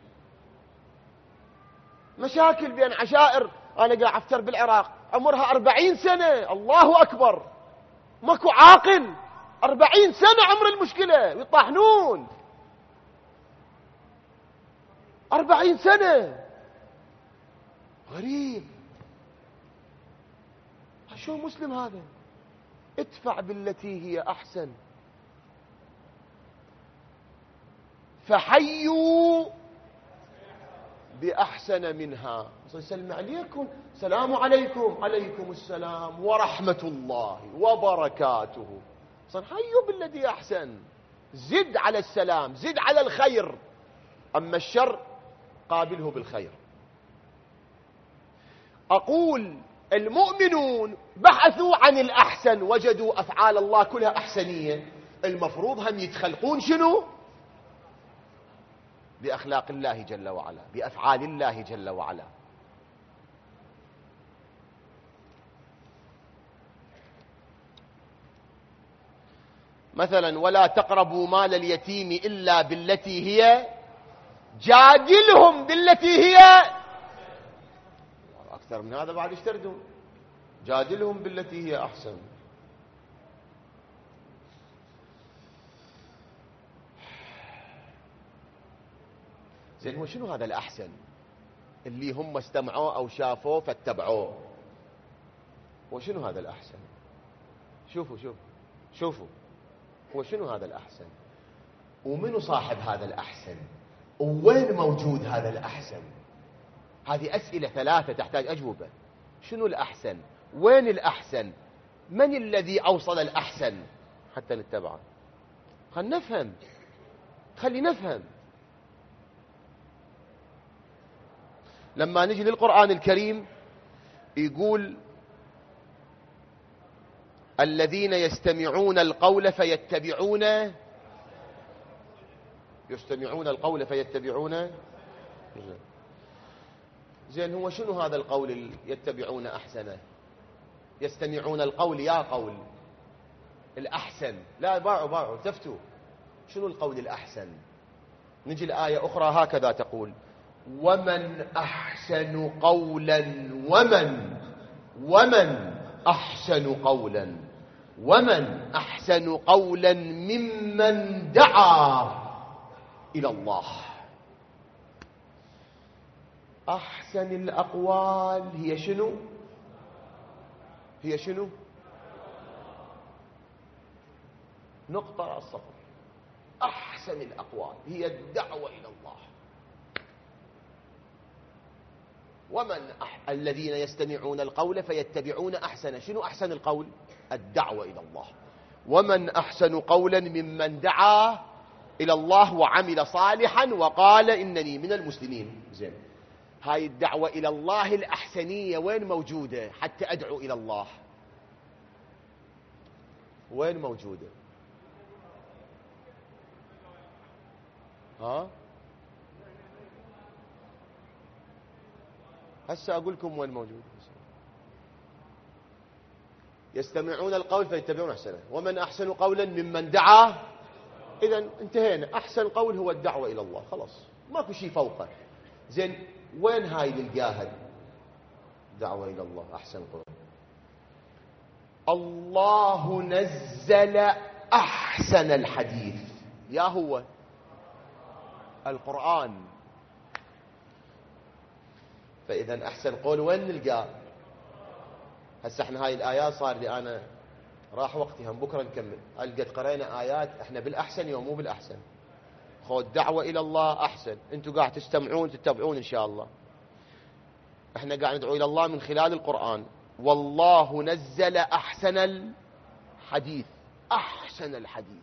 مشاكل بين عشائر. أنا قاعد أفتر بالعراق عمرها 40 سنة، الله أكبر، ماكو عاقل 40 سنة عمر المشكلة ويطاحنون 40 سنة. غريب، شو مسلم هذا؟ ادفع بالتي هي أحسن فحيوا بأحسن منها. سلم عليكم، سلام عليكم. عليكم السلام ورحمة الله وبركاته. حيوا بالذي أحسن، زد على السلام، زد على الخير. أما الشر قابله بالخير. أقول المؤمنون بحثوا عن الأحسن، وجدوا أفعال الله كلها أحسنية. المفروض هم يتخلقون شنو؟ بأخلاق الله جل وعلا، بأفعال الله جل وعلا. مثلا ولا تقربوا مال اليتيم إلا بالتي هي، جادلهم بالتي هي أكثر من هذا بعد اشتردوا، جادلهم بالتي هي أحسن. زين هو شنو هذا الأحسن اللي هم استمعوه أو شافوه فاتبعوه؟ وشنو هذا الأحسن؟ شوفوا هو شنو هذا الأحسن؟ ومنو صاحب هذا الأحسن؟ ووين موجود هذا الأحسن؟ هذه أسئلة 3 تحتاج أجوبة. شنو الأحسن؟ وين الأحسن؟ من الذي أوصل الأحسن حتى نتبعه؟ خلينا نفهم، خلي نفهم. لما نجي للقرآن الكريم يقول الذين يستمعون القول فيتبعون. زين هو شنو هذا القول اللي يتبعون أحسنه؟ يستمعون القول يا قول الأحسن. لا باعوا تفتوا شنو القول الأحسن. نجي الآية أخرى هكذا تقول ومن أحسن قولا ومن أحسن قولا ممن دعا إلى الله. أحسن الأقوال هي شنو؟ نقطة على الصفر. أحسن الأقوال هي الدعوة إلى الله. الذين يستمعون القول فيتبعون أحسن. شنو أحسن القول؟ الدعوة إلى الله. ومن أحسن قولا ممن دعا إلى الله وعمل صالحا وقال إنني من المسلمين. زين هاي الدعوة إلى الله الأحسنية وين موجودة حتى أدعو إلى الله؟ وين موجودة؟ هسه أقول لكم وين موجود. يستمعون القول فيتبعون أحسنه. ومن أحسن قولا ممن دعا. إذن انتهينا. أحسن قول هو الدعوة إلى الله، خلاص ماكو شيء فوقه. زين وين هاي نلقاها؟ دعوة إلى الله أحسن قول. الله نزل أحسن الحديث، يا هو القرآن. فإذا أحسن قول وين نلقاه؟ هسه احنا هاي الآيات صار لي أنا راح وقتها، بكرة نكمل. قد قرينا آيات احنا بالأحسن يوم مو بالأحسن. خذ دعوة إلى الله أحسن، أنتوا قاعد تستمعون تتبعون إن شاء الله. احنا قاعد ندعو إلى الله من خلال القرآن. والله نزل أحسن الحديث، أحسن الحديث.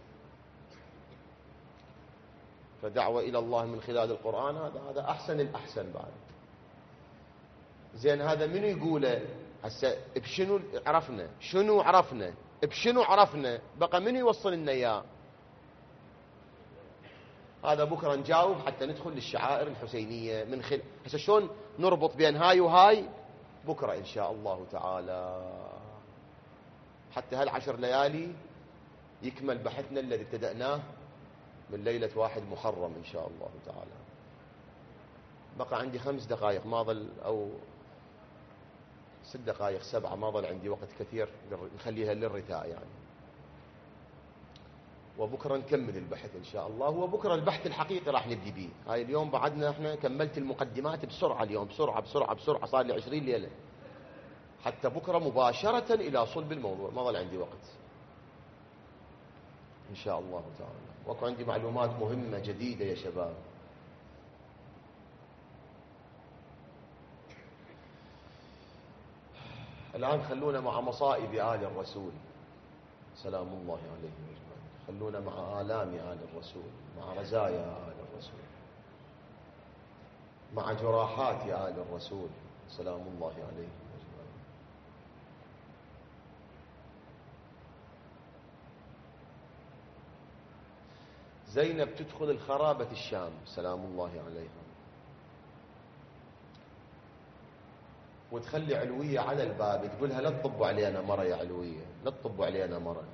فدعوة إلى الله من خلال القرآن هذا أحسن الأحسن بعد. زين هذا منو يقوله؟ هسه بشنو عرفنا؟ شنو عرفنا؟ بشنو عرفنا؟ بقى منو يوصل لنا إياه؟ هذا بكرة نجاوب حتى ندخل للشعائر الحسينية من خلال. هسه شلون نربط بين هاي وهاي؟ بكرة إن شاء الله تعالى، حتى هالعشر ليالي يكمل بحثنا الذي ابتدأناه من ليلة 1 محرم إن شاء الله تعالى. بقى عندي 5 دقائق ما ظل، أو 6 دقائق 7، ما ظل عندي وقت كثير نخليها للرثاء يعني. وبكرة نكمل البحث إن شاء الله. وبكرة البحث الحقيقي راح نبدي به. هاي اليوم بعدنا احنا كملت المقدمات بسرعة اليوم، بسرعة صار لي 20 ليلة، حتى بكرة مباشرة إلى صلب الموضوع. ما ظل عندي وقت إن شاء الله تعالى. وكو عندي معلومات مهمة جديدة يا شباب. الآن خلونا مع مصائب آل الرسول سلام الله عليهم أجمعين. خلونا مع آلام آل الرسول، مع رزايا آل الرسول، مع جراحات آل الرسول سلام الله عليهم أجمعين. زينب تدخل الخرابة الشام سلام الله عليها، وتخلي علوية على الباب تقولها لا تطبوا علينا مرة يا علوية، لا تطبوا علينا مرة.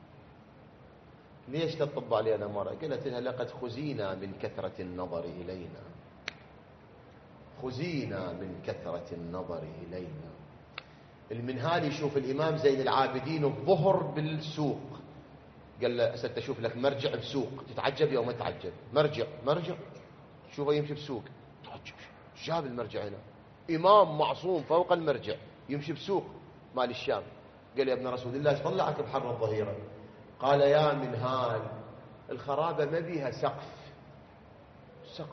ليش تطبوا علينا مرة؟ قالت لها لقد خزينا من كثرة النظر إلينا، خزينا من كثرة النظر إلينا. المنهالي يشوف الإمام زين العابدين الظهر بالسوق، قال له ستشوف لك مرجع بسوق، تتعجب يوم ما تتعجب. مرجع شوفه يمشي بسوق، تعجب جاب المرجع هنا، إمام معصوم فوق المرجع يمشي بسوق مال الشام. قال يا ابن رسول الله ايش طلعك بحر الظهيرة؟ قال يا منهال الخرابة ما بيها سقف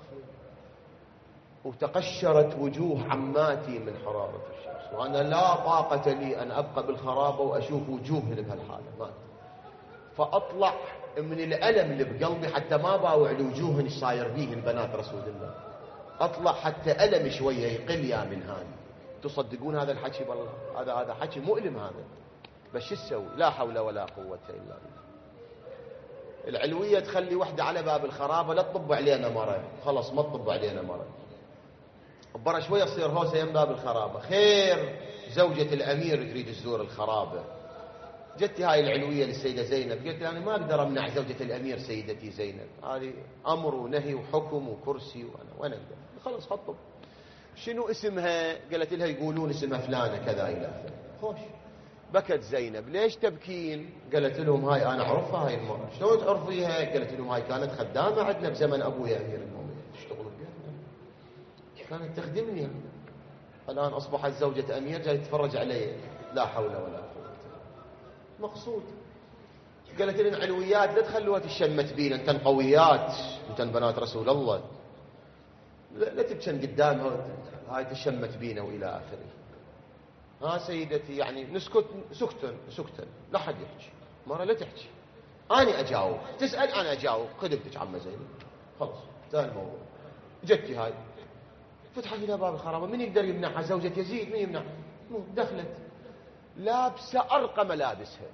وتقشرت وجوه عماتي من حرارة الشمس، وأنا لا طاقة لي أن أبقى بالخرابة وأشوف وجوههم بهالحالة. ما فأطلع من الألم اللي بقلبي حتى ما باوع لوجوهن ايش صاير بيهن بنات رسول الله، أطلع حتى ألم شوية يقل يا منهال. تصدقون هذا الحكي؟ بالله هذا حكي مؤلم هذا، بس شو تسوي؟ لا حول ولا قوة إلا بالله. العلوية تخلي وحدة على باب الخرابة لا تطب علينا مرة، خلص ما تطب علينا مرة. برا شوية تصير هوسة يم باب الخرابة. خير زوجة الأمير تريد تزور الخرابة. جتي هاي العلوية للسيدة زينب قلت أنا ما أقدر أمنع زوجة الأمير سيدتي زينب، هذه أمر ونهي وحكم وكرسي وأنا أقدر. خلص خطب. شنو اسمها؟ قالت لها يقولون اسمها فلانة كذا إلى آخره. خوش. بكت زينب. ليش تبكين؟ قالت لهم هاي أنا أعرفها هاي المرة. شلون تعرفيها؟ قالت لهم هاي كانت خدامة عندنا بزمن أبويا أمير المؤمنين، تشتغل بيتنا، كانت تخدمني. الآن أصبحت زوجة أمير جاي تتفرج علي. لا حول ولا قوة. مقصود. قالت لنا علويات لا تخلوها تشمت بينا، انتن قويات، انتن بنات رسول الله، لا تبشن قدامها هاي تشمت بينا وإلى آخره. سيدتي يعني نسكت سكتا لا حد يحكي. مرة لا تحكي، أنا أجاوب، تسأل أنا أجاوب. خدمتك عم زينب، خلص انتهى الموضوع. جتي هاي فتحت إلى باب الخرابة، من يقدر يمنعها؟ زوجة يزيد من يمنعها؟ دخلت لابسة أرقى ملابسها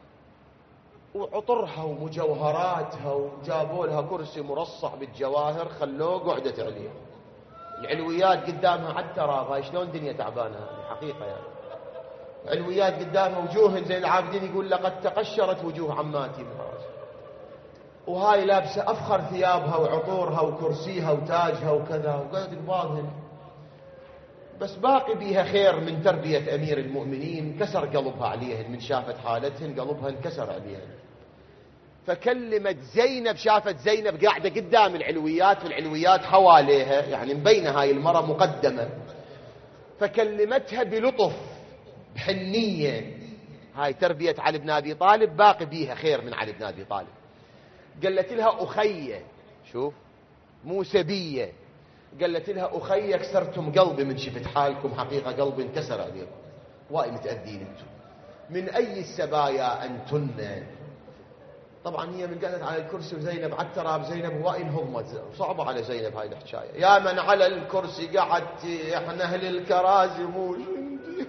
وعطرها ومجوهراتها، وجابوا لها كرسي مرصع بالجواهر خلوه قعدت عليه. العلويات قدامها على التراب. هاي شلون دنيا تعبانة الحقيقة يعني. علويات قدامها وجوه زين العابدين يقول لقد تقشرت وجوه عماتي من راسها، وهاي لابسة أفخر ثيابها وعطورها وكرسيها وتاجها وكذا، وقاعد قبالهن. بس باقي بيها خير من تربية أمير المؤمنين. كسر قلبها عليهن من شافت حالتهن، قلبها انكسر عليهن. فكلمت زينب، شافت زينب قاعدة قدام العلويات والعلويات حواليها، يعني مبينة هاي المرة مقدمة. فكلمتها بلطف بحنية. هاي تربية علي بن أبي طالب باقي بيها خير من علي بن أبي طالب. قالت لها أخية، شوف مو سبية، قالت لها أخية كسرتم قلبي من شفت حالكم، حقيقة قلبي انكسر عليكم، وايد متأذين انتم، من أي السبايا أنتن. طبعا هي من قعدت على الكرسي وزينب على التراب، زينب وايد هضمت، صعبة على زينب هاي الحكاية. يا من على الكرسي قعدتي، احنا أهل الكراسي مو جندي.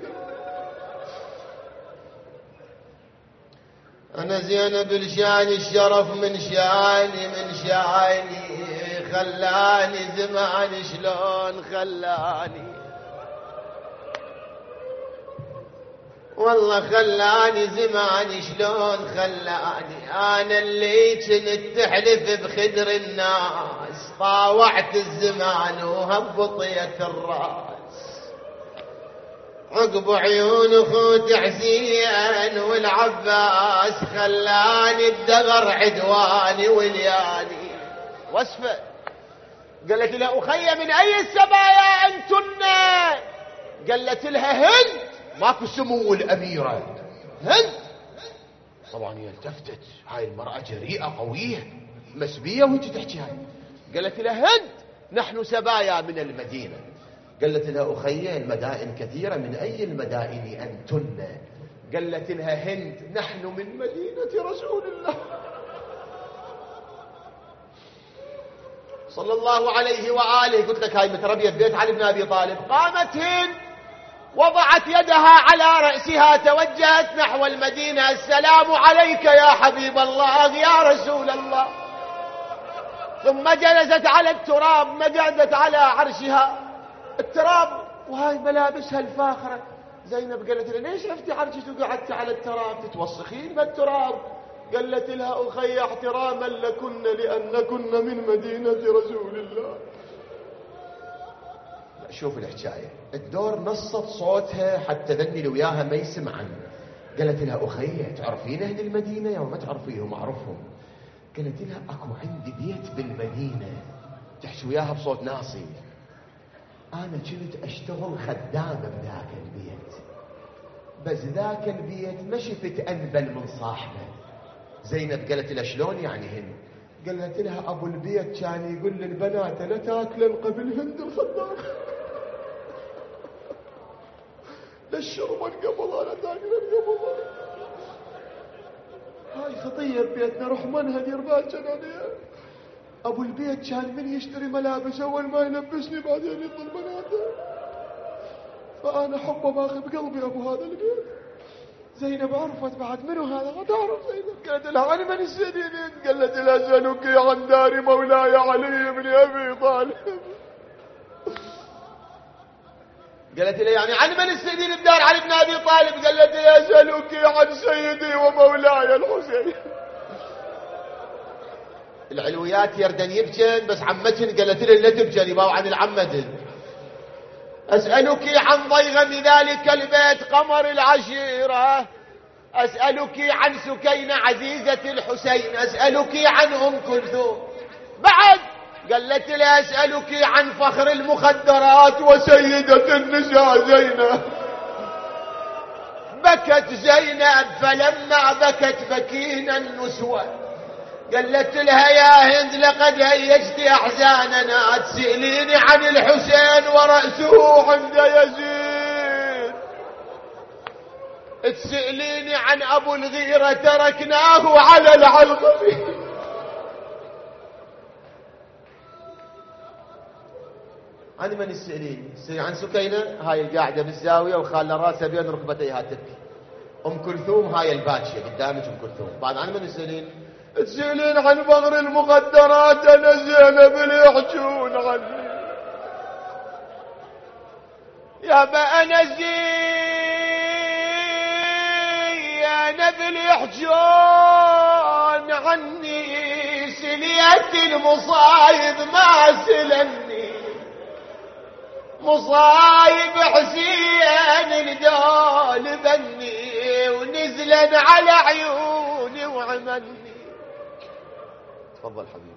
أنا زينب الشان الشرف من شاني خلاني زمان شلون خلاني، والله خلاني زمان شلون خلاني. أنا اللي كنت تحلف بخدر الناس، طاوعت الزمان وهبطيت الراس، عقب عيون اخوت حسين والعباس، خلاني الدغر عدواني ولياني. وصفه قالت لها أخي من أي السبايا أنتن؟ قالت لها هند، ماكو سمو الأميرة هند. طبعا هي التفتت، هاي المرأة جريئة قوية مسبية وانت تحكي هاي. قالت لها هند نحن سبايا من المدينة. قالت لها أخي المدائن كثيرة، من أي المدائن أنتن؟ قالت لها هند نحن من مدينة رسول الله صلى الله عليه وآله. قلت لك هاي متربية بيت علي بن أبي طالب. قامت هند وضعت يدها على رأسها، توجهت نحو المدينة، السلام عليك يا حبيب الله يا رسول الله. ثم جلست على التراب، مقعدت على عرشها التراب وهاي ملابسها الفاخرة. زينب قالت لها ليش رفتي عرشك وقعدتي على التراب تتوسخين بالتراب؟ قالت لها أخي احتراما لكن لأنكن من مدينة رسول الله. شوف الحكاية، الدور نصت صوتها حتى ذني اللي وياها ما يسمعن. قالت لها أخي تعرفين أهل المدينة يا ما تعرفيهم؟ أعرفهم. قالت لها أكو عندي بيت بالمدينة، تحكي وياها بصوت ناصي. أنا كنت أشتغل خدامة بذاك البيت، بس ذاك البيت ما شفت أنبل من صاحبه. زينب قالت لها شلون يعني هند؟ قالت لها أبو البيت كان يقول للبنات لا تاكلن قبل هند الخدامة، لا الشربن قبل أنا تاكلن قبل. هاي خطية ببيتنا، رحمنها دير بالك عليها. أبو البيت كان من يشتري ملابس أول ما يلبسني بعدين يظل بناته، فأنا حبه باخي بقلبي أبو هذا البيت. زينب عرفت بعد منو هذا؟ ما تعرف زينب. قالت لها عن من السنين؟ قالت لها سألك عن دار مولاي علي بن أبي طالب. قالت لها يعني عن من السنين بدار علي بن أبي طالب؟ قالت لها سألك عن سيدي ومولاي الحسين. العلويات يردن يبكن، بس عمتن قالت لها لا تبكن يباو عن العمتن. أسألك عن ضيغم ذلك البيت قمر العشيرة، أسألك عن سكينة عزيزة الحسين، أسألك عن أم كلثوم. بعد قالت لها أسألك عن فخر المخدرات وسيدة النساء زينب. بكت زينب، فلما بكت بكينا النسوة. قالت لها يا هند لقد هيجت أحزاننا، تسأليني عن الحسين ورأسه عند يزيد، تسأليني عن أبو الغيرة تركناه على العلقم. عن من تسأليني؟ عن سكينة هاي القاعدة بالزاوية وخالة راسها بين ركبتيها تبكي. أم كلثوم هاي الباكية قدامك أم كلثوم. بعد عن من تسألين؟ تسألين عن فقر المخدرات، أنا زينب اللي يحجون عني. يا با أنا زينب اللي يحجون عني، سليت المصايب ما سلني، مصايب حسين الدول بني، ونزلن على عيوني وعمني. تفضل حبيبي.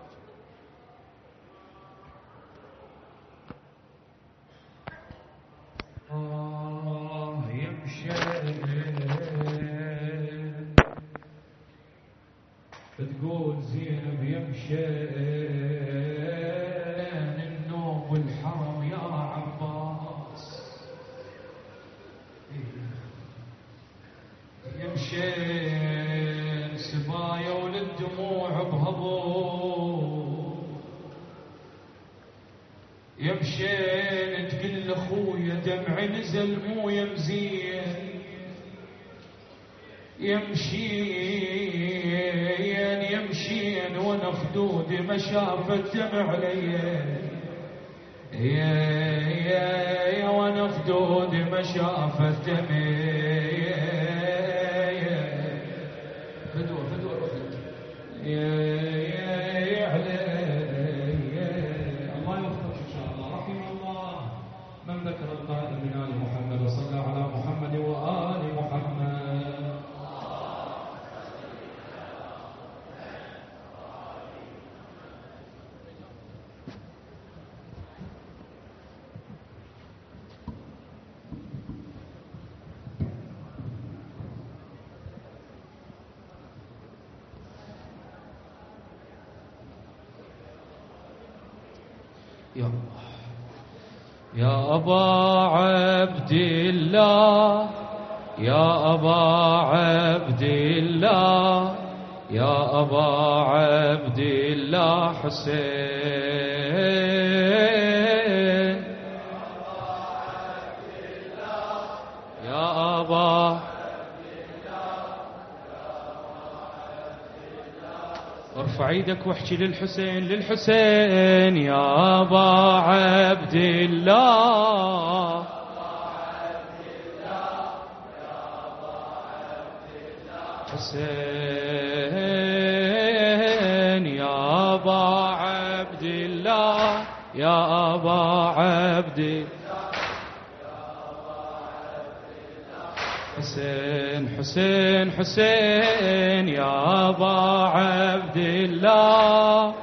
يمشي يا مشين تقل اخويا دمع نزل مو يمزين، يمشين وانا خدودي ما شافت دمع عليا، يا وانا خدودي ما شافت دمع، فدوة روحك يا علي. الله يوفقك ان شاء الله. رحم الله من ذكر القائل من آل محمد وصلى على محمد وآل محمد. يا أبا عبد الله، يا أبا عبد الله، يا أبا عبد الله حسين، يا أبا ارفع ايدك واحكي للحسين، للحسين يا أبا عبد الله، حسين يا أبا عبد الله، يا أبا عبد حسين، حسين حسين يا أبا عبد الله،